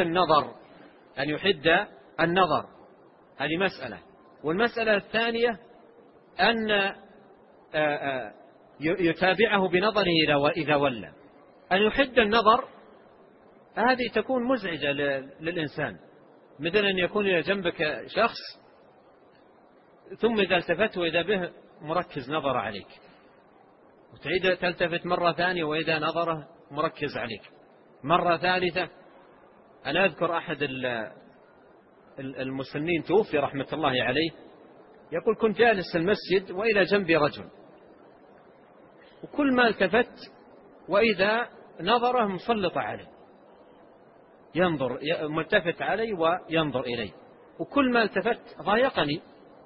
النظر، هذه مسألة. والمسألة الثانية أن يتابعه بنظره إذا ولى. أن يحد النظر هذه تكون مزعجة للإنسان، مثل أن يكون إلى جنبك شخص ثم إذا التفت وإذا به مركز نظر عليك، وتعيد تلتفت مرة ثانية وإذا نظره مركز عليك مرة ثالثة. أنا أذكر أحد المسنين توفي رحمة الله عليه، يقول: كنت جالس المسجد وإلى جنبي رجل، وكل ما التفت وإذا نظره مسلط عليه، ينظر ملتفت علي وينظر إلي، وكل ما التفت ضايقني.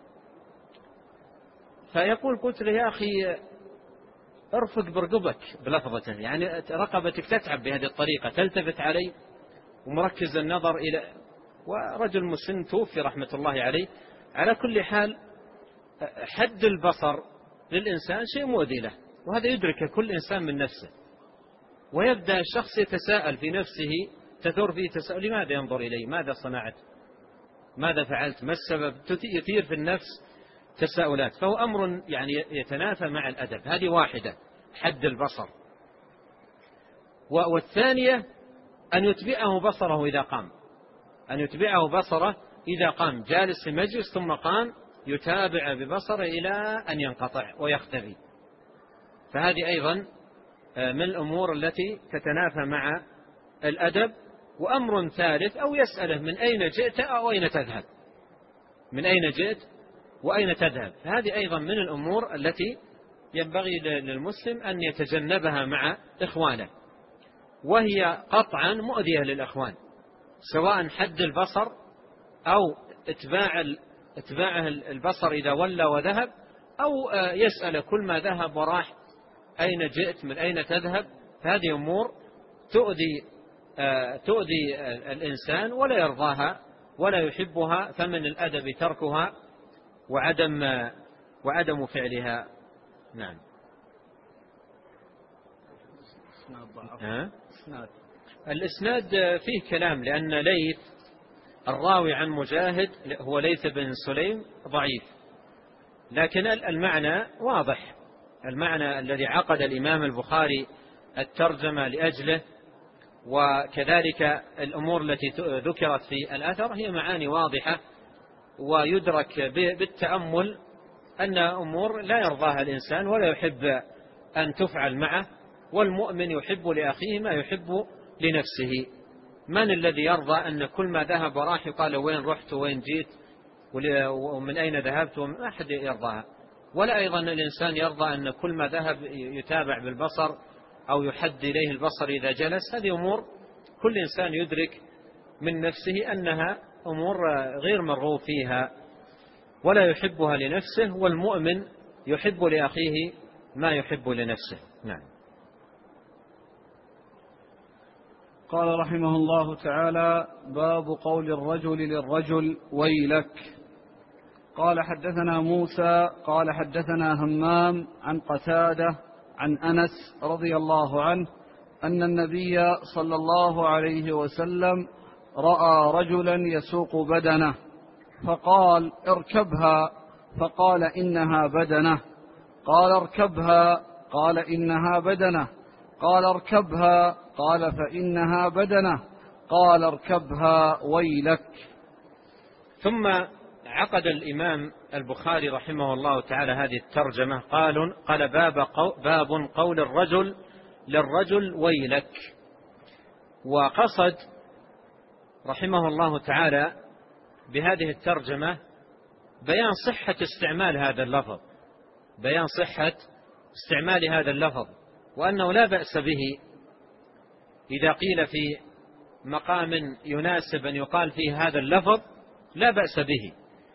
فيقول قلت له يا أخي ارفق برقبك بلفظة، يعني رقبتك تتعب بهذه الطريقة، تلتفت علي ومركز النظر إلى، ورجل مسن توفي رحمة الله عليه. على كل حال حد البصر للإنسان شيء مؤذي له، وهذا يدرك كل إنسان من نفسه، ويبدأ الشخص يتساءل في نفسه، تثور فيه تساؤل: لماذا ينظر إلي؟ ماذا صنعت؟ ماذا فعلت؟ ما السبب؟ يثير في النفس تساؤلات. فهو أمر يعني يتنافى مع الأدب. هذه واحدة، حد البصر. والثانية أن يتبعه بصره إذا قام، أن يتبعه بصره إذا قام، جالس في مجلس ثم قام يتابع ببصره إلى أن ينقطع ويختفي. فهذه أيضا من الأمور التي تتنافى مع الأدب. وأمر ثالث: أو يسأله من أين جئت أو أين تذهب، من أين جئت وأين تذهب. هذه أيضا من الأمور التي ينبغي للمسلم أن يتجنبها مع إخوانه، وهي قطعا مؤذية للإخوان، سواء حد البصر أو اتباع البصر إذا ولى وذهب، أو يسأل كل ما ذهب وراح: أين جئت؟ من أين تذهب؟ هذه أمور تؤذي الإنسان ولا يرضاها ولا يحبها، فمن الأدب تركها وعدم فعلها. نعم. الإسناد فيه كلام، لأن ليث الراوي عن مجاهد هو ليث بن سليم ضعيف، لكن المعنى واضح. المعنى الذي عقد الإمام البخاري الترجمة لأجله، وكذلك الأمور التي ذكرت في الأثر، هي معاني واضحة، ويدرك بالتأمل أن أمور لا يرضاها الإنسان ولا يحب أن تفعل معه. والمؤمن يحب لأخيه ما يحب لنفسه. من الذي يرضى أن كل ما ذهب وراح يقال وين رحت وين جيت ومن أين ذهبت؟ ما أحد يرضاها. ولا أيضا الإنسان يرضى أن كل ما ذهب يتابع بالبصر أو يحد إليه البصر إذا جلس. هذه أمور كل إنسان يدرك من نفسه أنها أمور غير مرغوب فيها ولا يحبها لنفسه، والمؤمن يحب لأخيه ما يحب لنفسه. نعم. قال رحمه الله تعالى: باب قول الرجل للرجل ويلك. قال حدثنا موسى قال حدثنا همام عن قتادة عن أنس رضي الله عنه أن النبي صلى الله عليه وسلم رأى رجلا يسوق بدنه فقال: اركبها، فقال: إنها بدنه. قال: اركبها، قال: إنها بدنه. قال: اركبها، قال: فإنها بدنه. قال: اركبها ويلك. ثم عقد الإمام البخاري رحمه الله تعالى هذه الترجمة، قال: باب قول الرجل للرجل ويلك. وقصد رحمه الله تعالى بهذه الترجمة بيان صحة استعمال هذا اللفظ، بيان صحة استعمال هذا اللفظ، وأنه لا بأس به إذا قيل في مقام يناسب أن يقال فيه هذا اللفظ، لا بأس به.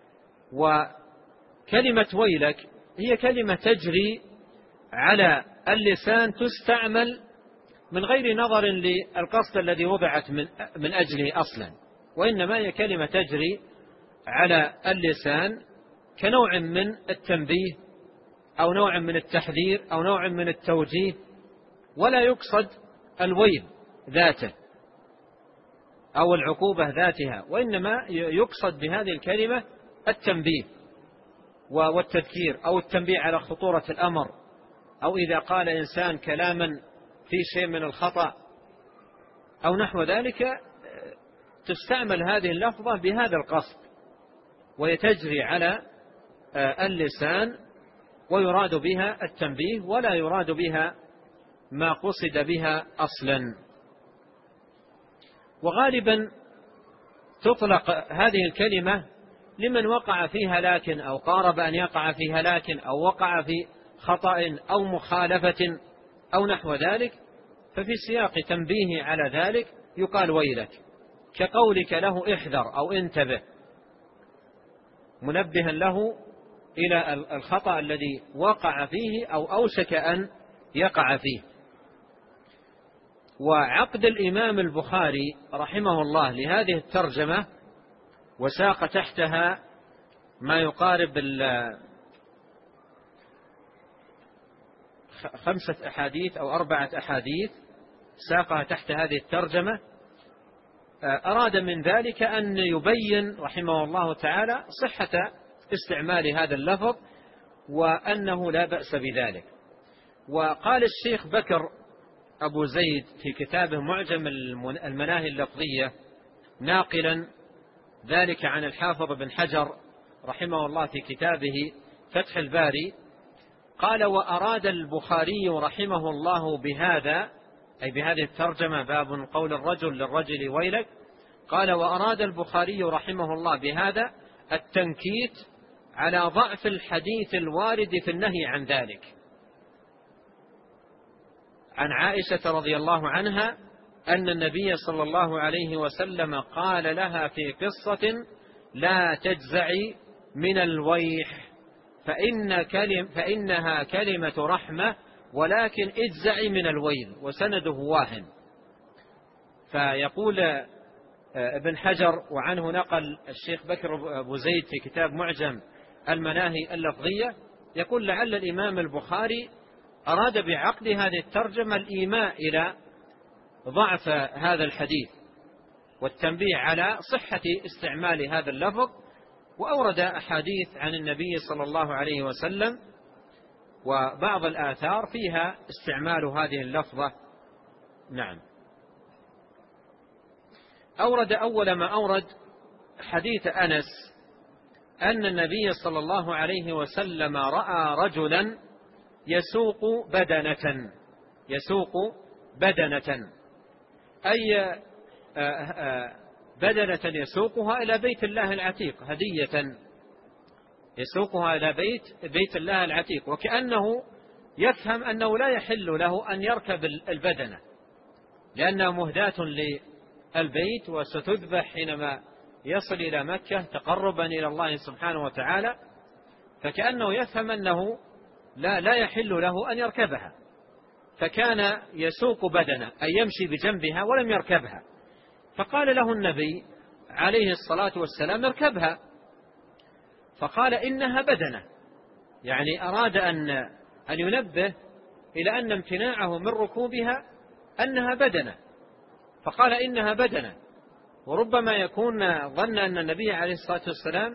وكلمة ويلك هي كلمة تجري على اللسان، تستعمل من غير نظر للقصد الذي وضعت من أجله أصلا، وإنما هي كلمة تجري على اللسان كنوع من التنبيه أو نوع من التحذير أو نوع من التوجيه، ولا يقصد الويل ذاته أو العقوبة ذاتها، وإنما يقصد بهذه الكلمة التنبيه والتذكير أو التنبيه على خطورة الأمر، أو إذا قال إنسان كلاما في شيء من الخطأ أو نحو ذلك، تستعمل هذه اللفظة بهذا القصد، ويتجري على اللسان، ويراد بها التنبيه ولا يراد بها ما قصد بها أصلا. وغالبا تطلق هذه الكلمة لمن وقع في هلاك أو قارب أن يقع في هلاك أو وقع في خطأ أو مخالفة أو نحو ذلك، ففي سياق تنبيه على ذلك يقال ويلك. كقولك له احذر أو انتبه، منبها له إلى الخطأ الذي وقع فيه أو أوشك أن يقع فيه. وعقد الإمام البخاري رحمه الله لهذه الترجمة وساق تحتها ما يقارب 5 أحاديث أو 4 أحاديث ساقها تحت هذه الترجمة، أراد من ذلك أن يبين رحمه الله تعالى صحة استعمال هذا اللفظ وأنه لا بأس بذلك. وقال الشيخ بكر أبو زيد في كتابه معجم المناهي اللفظية ناقلا ذلك عن الحافظ بن حجر رحمه الله في كتابه فتح الباري، قال: وأراد البخاري رحمه الله بهذا، أي بهذه الترجمة باب قول الرجل للرجل ويلك، قال: وأراد البخاري رحمه الله بهذا التنكيت على ضعف الحديث الوارد في النهي عن ذلك، عن عائشة رضي الله عنها أن النبي صلى الله عليه وسلم قال لها في قصة: لا تجزعي من الويح فإنها كلمة رحمة ولكن اجزعي من الويل، وسنده واهن. فيقول ابن حجر، وعنه نقل الشيخ بكر أبو زيد في كتاب معجم المناهي اللفظية، يقول: لعل الإمام البخاري أراد بعقد هذه الترجمة الإيماء إلى ضعف هذا الحديث والتنبيه على صحة استعمال هذا اللفظ، وأورد أحاديث عن النبي صلى الله عليه وسلم وبعض الآثار فيها استعمال هذه اللفظة. نعم. أورد أول ما أورد حديث أنس أن النبي صلى الله عليه وسلم رأى رجلا يسوق بدنة أي بدنة يسوقها إلى بيت الله العتيق هدية، يسوقها إلى بيت الله العتيق، وكأنه يفهم أنه لا يحل له أن يركب البدنة لأنها مهداة للبيت وستذبح حينما يصل إلى مكة تقربا إلى الله سبحانه وتعالى، فكأنه يفهم أنه لا يحل له أن يركبها، فكان يسوق بدنة أي يمشي بجنبها ولم يركبها، فقال له النبي عليه الصلاة والسلام: اركبها. فقال: إنها بدنة، يعني أراد أن ينبه إلى أن امتناعه من ركوبها أنها بدنة، فقال: إنها بدنة. وربما يكون ظن أن النبي عليه الصلاة والسلام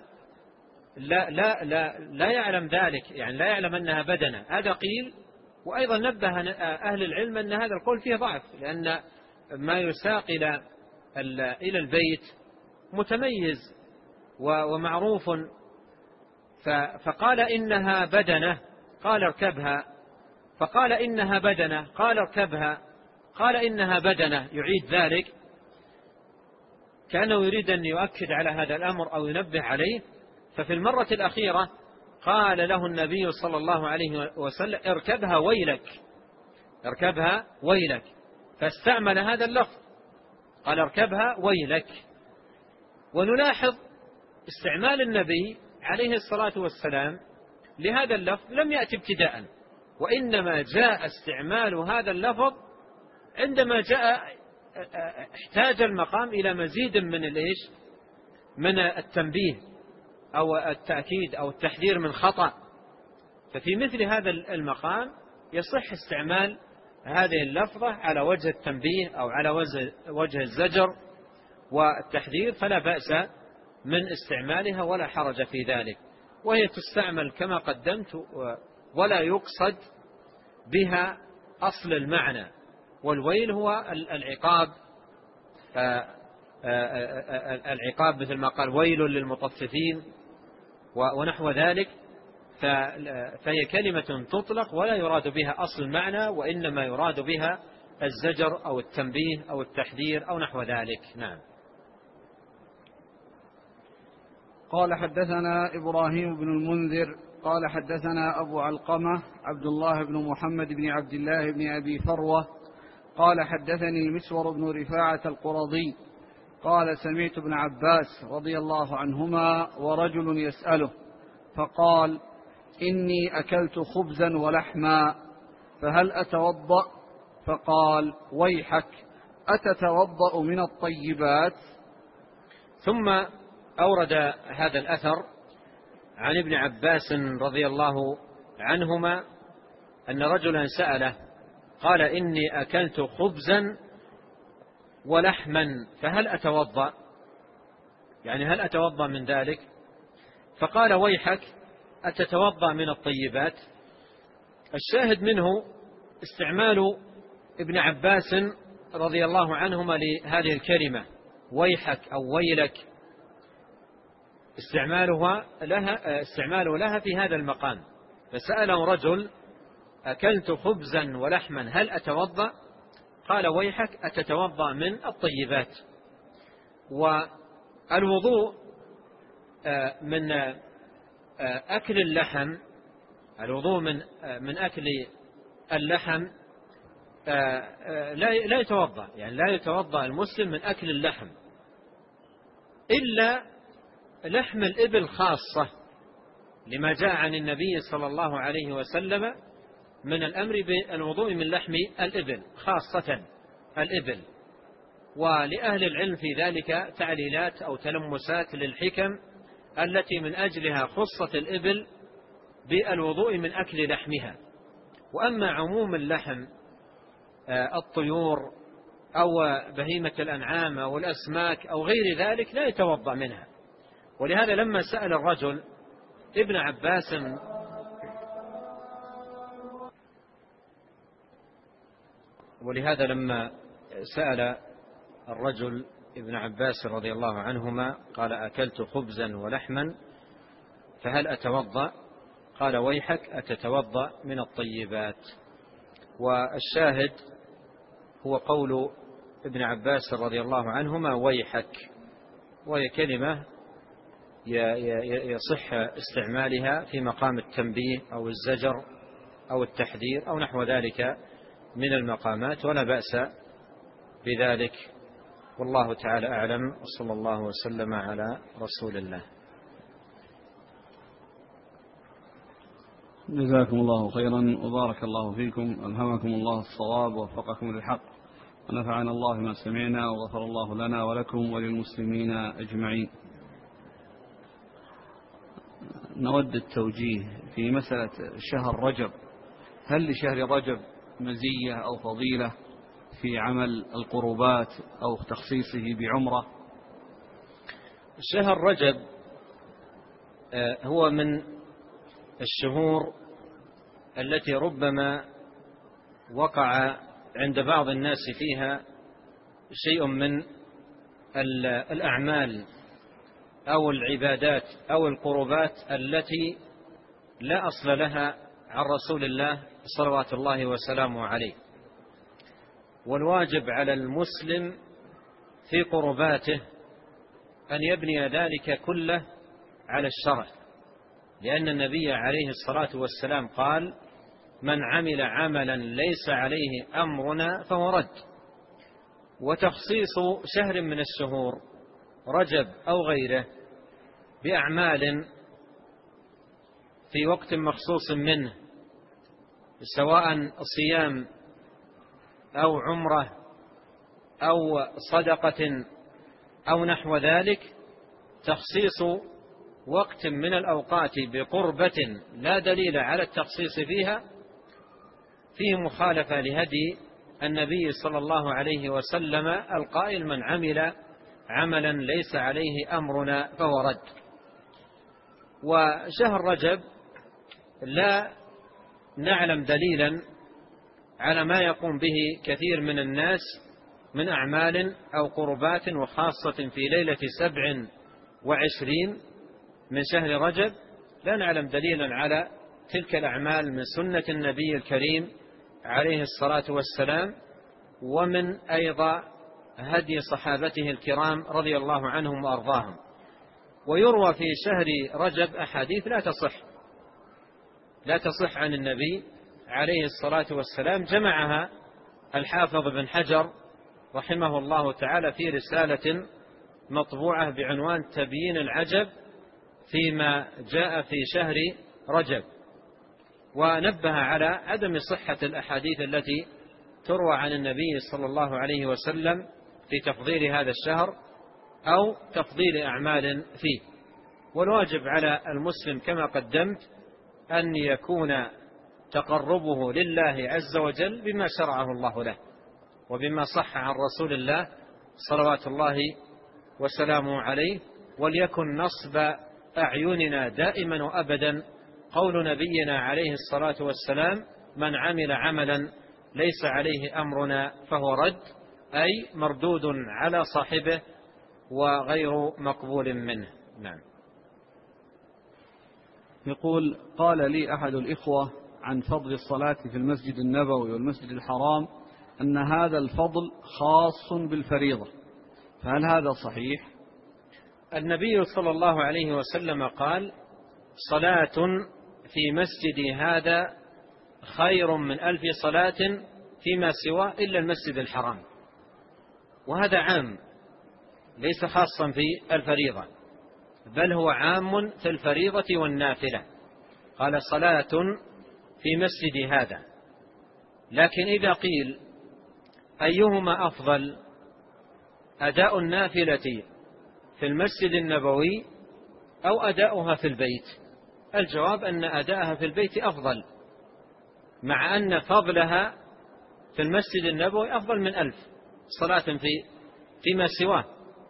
لا يعلم ذلك، يعني لا يعلم أنها بدنة، هذا قيل. وأيضا نبه أهل العلم أن هذا القول فيه ضعف، لأن ما يساق إلى البيت متميز ومعروف. فقال: إنها بدنة، قال: اركبها. فقال: إنها بدنة، قال: اركبها. قال: إنها بدنة، يعيد ذلك كأنه يريد أن يؤكد على هذا الأمر أو ينبه عليه. ففي المرة الأخيرة قال له النبي صلى الله عليه وسلم: اركبها ويلك، اركبها ويلك، فاستعمل هذا اللفظ، قال: اركبها ويلك. ونلاحظ استعمال النبي عليه الصلاة والسلام لهذا اللفظ لم يأتي ابتداء، وإنما جاء استعمال هذا اللفظ عندما احتاج المقام إلى مزيد من التنبيه أو التأكيد أو التحذير من خطأ. ففي مثل هذا المقام يصح استعمال هذه اللفظة على وجه التنبيه أو على وجه الزجر والتحذير، فلا بأس من استعمالها ولا حرج في ذلك. وهي تستعمل كما قدمت ولا يقصد بها أصل المعنى. والويل هو العقاب مثل ما قال: ويل للمطففين ونحو ذلك. فهي كلمة تطلق ولا يراد بها أصل المعنى، وإنما يراد بها الزجر أو التنبيه أو التحذير أو نحو ذلك. نعم. قال: حدثنا إبراهيم بن المنذر قال: حدثنا أبو علقمة عبد الله بن محمد بن عبد الله بن أبي فروة قال: حدثني المسور بن رفاعة القرظي قال: سمعت ابن عباس رضي الله عنهما ورجل يسأله فقال: إني أكلت خبزا ولحما فهل أتوضأ؟ فقال: ويحك، أتتوضأ من الطيبات؟ ثم أورد هذا الأثر عن ابن عباس رضي الله عنهما أن رجلا سأله قال: إني أكلت خبزا ولحما فهل أتوضأ؟ يعني هل أتوضأ من ذلك؟ فقال: ويحك، أتتوضأ من الطيبات؟ الشاهد منه استعمال ابن عباس رضي الله عنهما لهذه الكلمة ويحك أو ويلك، استعماله لها في هذا المقام. فسأله رجل: أكلت خبزا ولحما هل أتوضأ؟ قال: ويحك، أتتوضأ من الطيبات. والوضوء من أكل اللحم، الوضوء من أكل اللحم لا يتوضأ، يعني لا يتوضأ المسلم من أكل اللحم إلا لحم الإبل خاصة، لما جاء عن النبي صلى الله عليه وسلم من الأمر بالوضوء من لحم الإبل خاصة الإبل. ولأهل العلم في ذلك تعليلات أو تلمسات للحكم التي من أجلها خصت الإبل بالوضوء من أكل لحمها. وأما عموم اللحم، الطيور أو بهيمة الأنعام أو الأسماك أو غير ذلك لا يتوضأ منها. ولهذا لما سأل الرجل ابن عباس ابن عباس رضي الله عنهما قال: أكلت خبزا ولحما فهل أتوضأ؟ قال: ويحك، أتتوضأ من الطيبات. والشاهد هو قول ابن عباس رضي الله عنهما ويحك، وهي كلمة يصح استعمالها في مقام التنبيه أو الزجر أو التحذير أو نحو ذلك من المقامات، ولا بأس بذلك. والله تعالى أعلم، وصلى الله وسلم على رسول الله. جزاكم الله خيرا وبارك الله فيكم، ألهمكم الله الصواب ووفقكم للحق، ونفعنا الله ما سمعنا، وغفر الله لنا ولكم وللمسلمين أجمعين. نود التوجيه في مسألة شهر رجب، هل لشهر رجب مزية أو فضيلة في عمل القربات أو تخصيصه بعمرة؟ شهر رجب هو من الشهور التي ربما وقع عند بعض الناس فيها شيء من الأعمال أو العبادات أو القربات التي لا أصل لها عن رسول الله صلوات الله وسلامه عليه. والواجب على المسلم في قرباته أن يبني ذلك كله على الشرع، لأن النبي عليه الصلاة والسلام قال: من عمل عملا ليس عليه أمرنا فهو رد. وتخصيص شهر من الشهور رجب أو غيره بأعمال في وقت مخصوص منه، سواء صيام أو عمرة أو صدقة أو نحو ذلك، تخصيص وقت من الأوقات بقربة لا دليل على التخصيص فيها فيه مخالفة لهدي النبي صلى الله عليه وسلم القائل: من عمل عملا ليس عليه أمرنا فهو رد. وشهر رجب لا نعلم دليلا على ما يقوم به كثير من الناس من أعمال أو قربات، وخاصة في ليلة 27 من شهر رجب لا نعلم دليلا على تلك الأعمال من سنة النبي الكريم عليه الصلاة والسلام، ومن أيضا هدي صحابته الكرام رضي الله عنهم وأرضاهم. ويروى في شهر رجب أحاديث لا تصح عن النبي عليه الصلاة والسلام، جمعها الحافظ بن حجر رحمه الله تعالى في رسالة مطبوعة بعنوان تبيين العجب فيما جاء في شهر رجب، ونبه على عدم صحة الأحاديث التي تروى عن النبي صلى الله عليه وسلم في تفضيل هذا الشهر أو تفضيل أعمال فيه. والواجب على المسلم كما قدمت أن يكون تقربه لله عز وجل بما شرعه الله له وبما صح عن رسول الله صلوات الله وسلامه عليه، وليكن نصب أعيننا دائما وأبدا قول نبينا عليه الصلاة والسلام: من عمل عملا ليس عليه أمرنا فهو رد، أي مردود على صاحبه وغير مقبول منه. نعم. يقول: قال لي أحد الإخوة عن فضل الصلاة في المسجد النبوي والمسجد الحرام أن هذا الفضل خاص بالفريضة، فهل هذا صحيح؟ النبي صلى الله عليه وسلم قال: صلاة في مسجدي هذا خير من 1000 صلاة فيما سواه إلا المسجد الحرام. وهذا عام ليس خاصا في الفريضة، بل هو عام في الفريضة والنافلة. قال: صلاة في مسجدي هذا. لكن إذا قيل أيهما أفضل، أداء النافلة في المسجد النبوي أو أداؤها في البيت؟ الجواب أن أداءها في البيت أفضل، مع أن فضلها في المسجد النبوي أفضل من 1000 صلاة فيما سواه.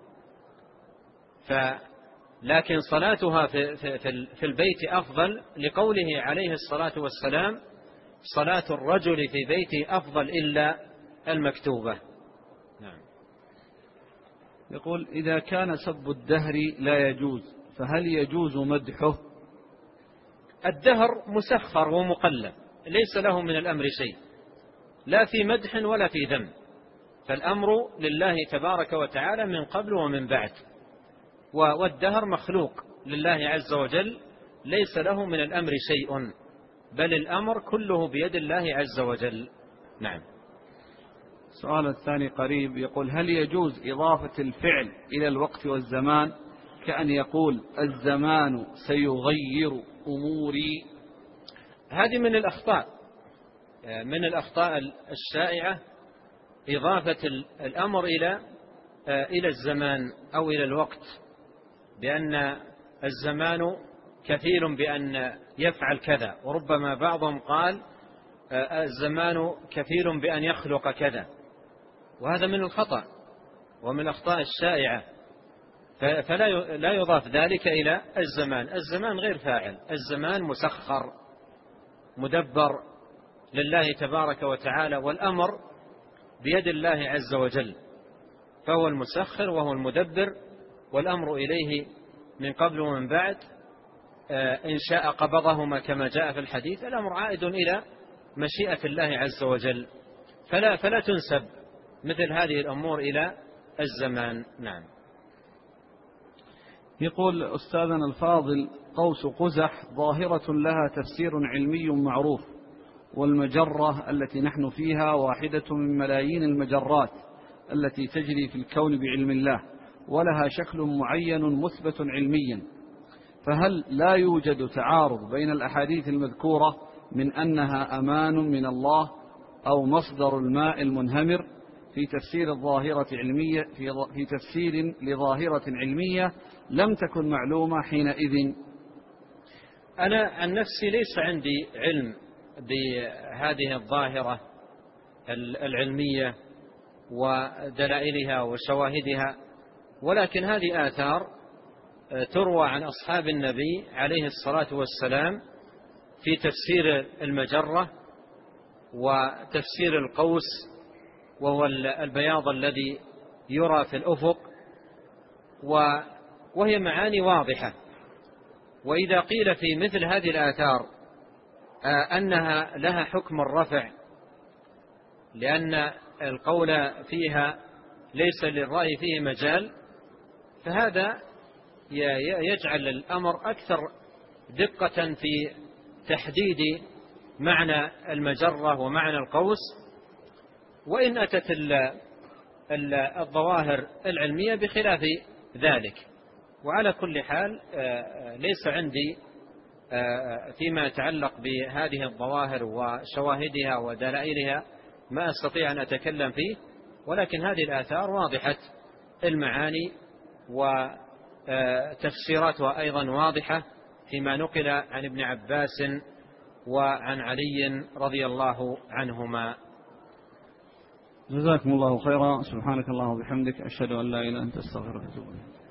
لكن صلاتها في البيت أفضل، لقوله عليه الصلاة والسلام: صلاة الرجل في بيته أفضل إلا المكتوبة. نعم. يقول: إذا كان سب الدهر لا يجوز فهل يجوز مدحه؟ الدهر مسخر ومقلب، ليس له من الأمر شيء، لا في مدح ولا في ذم، فالأمر لله تبارك وتعالى من قبل ومن بعد، والدهر مخلوق لله عز وجل، ليس له من الأمر شيء، بل الأمر كله بيد الله عز وجل. نعم. السؤال الثاني قريب، يقول: هل يجوز إضافة الفعل إلى الوقت والزمان، كأن يقول: الزمان سيغير أموري؟ هذه من الأخطاء الشائعة، إضافة الأمر إلى الزمان أو إلى الوقت، بأن الزمان كفيل بأن يفعل كذا، وربما بعضهم قال الزمان كفيل بأن يخلق كذا، وهذا من الخطأ ومن الأخطاء الشائعة. فلا يضاف ذلك إلى الزمان. الزمان غير فاعل، الزمان مسخر مدبر لله تبارك وتعالى، والأمر بيد الله عز وجل، فهو المسخر وهو المدبر، والأمر إليه من قبل ومن بعد. إن شاء قبضهما كما جاء في الحديث. الأمر عائد إلى مشيئة الله عز وجل، فلا تنسب مثل هذه الأمور إلى الزمان. نعم. يقول: أستاذنا الفاضل، قوس قزح ظاهرة لها تفسير علمي معروف، والمجرة التي نحن فيها واحدة من ملايين المجرات التي تجري في الكون بعلم الله، ولها شكل معين مثبت علميا، فهل لا يوجد تعارض بين الأحاديث المذكورة من أنها أمان من الله أو مصدر الماء المنهمر في تفسير الظاهرة علمية في تفسير لظاهرة علمية لم تكن معلومة حينئذ؟ أنا عن نفسي ليس عندي علم بهذه الظاهرة العلمية ودلائلها وشواهدها، ولكن هذه آثار تروى عن أصحاب النبي عليه الصلاة والسلام في تفسير المجرة وتفسير القوس، وهو البياض الذي يرى في الأفق، وهي معاني واضحة. وإذا قيل في مثل هذه الآثار أنها لها حكم الرفع لأن القول فيها ليس للرأي فيه مجال، فهذا يجعل الأمر أكثر دقة في تحديد معنى المجرة ومعنى القوس، وإن أتت الظواهر العلمية بخلاف ذلك. وعلى كل حال ليس عندي فيما يتعلق بهذه الظواهر وشواهدها ودلائلها ما أستطيع أن أتكلم فيه، ولكن هذه الآثار واضحة المعاني وتفسيراتها أيضا واضحة فيما نقل عن ابن عباس وعن علي رضي الله عنهما. جزاكم الله خيرا. سبحانك اللهم وبحمدك، أشهد أن لا إله إلا أنت، أستغفرك وأتوب إليك.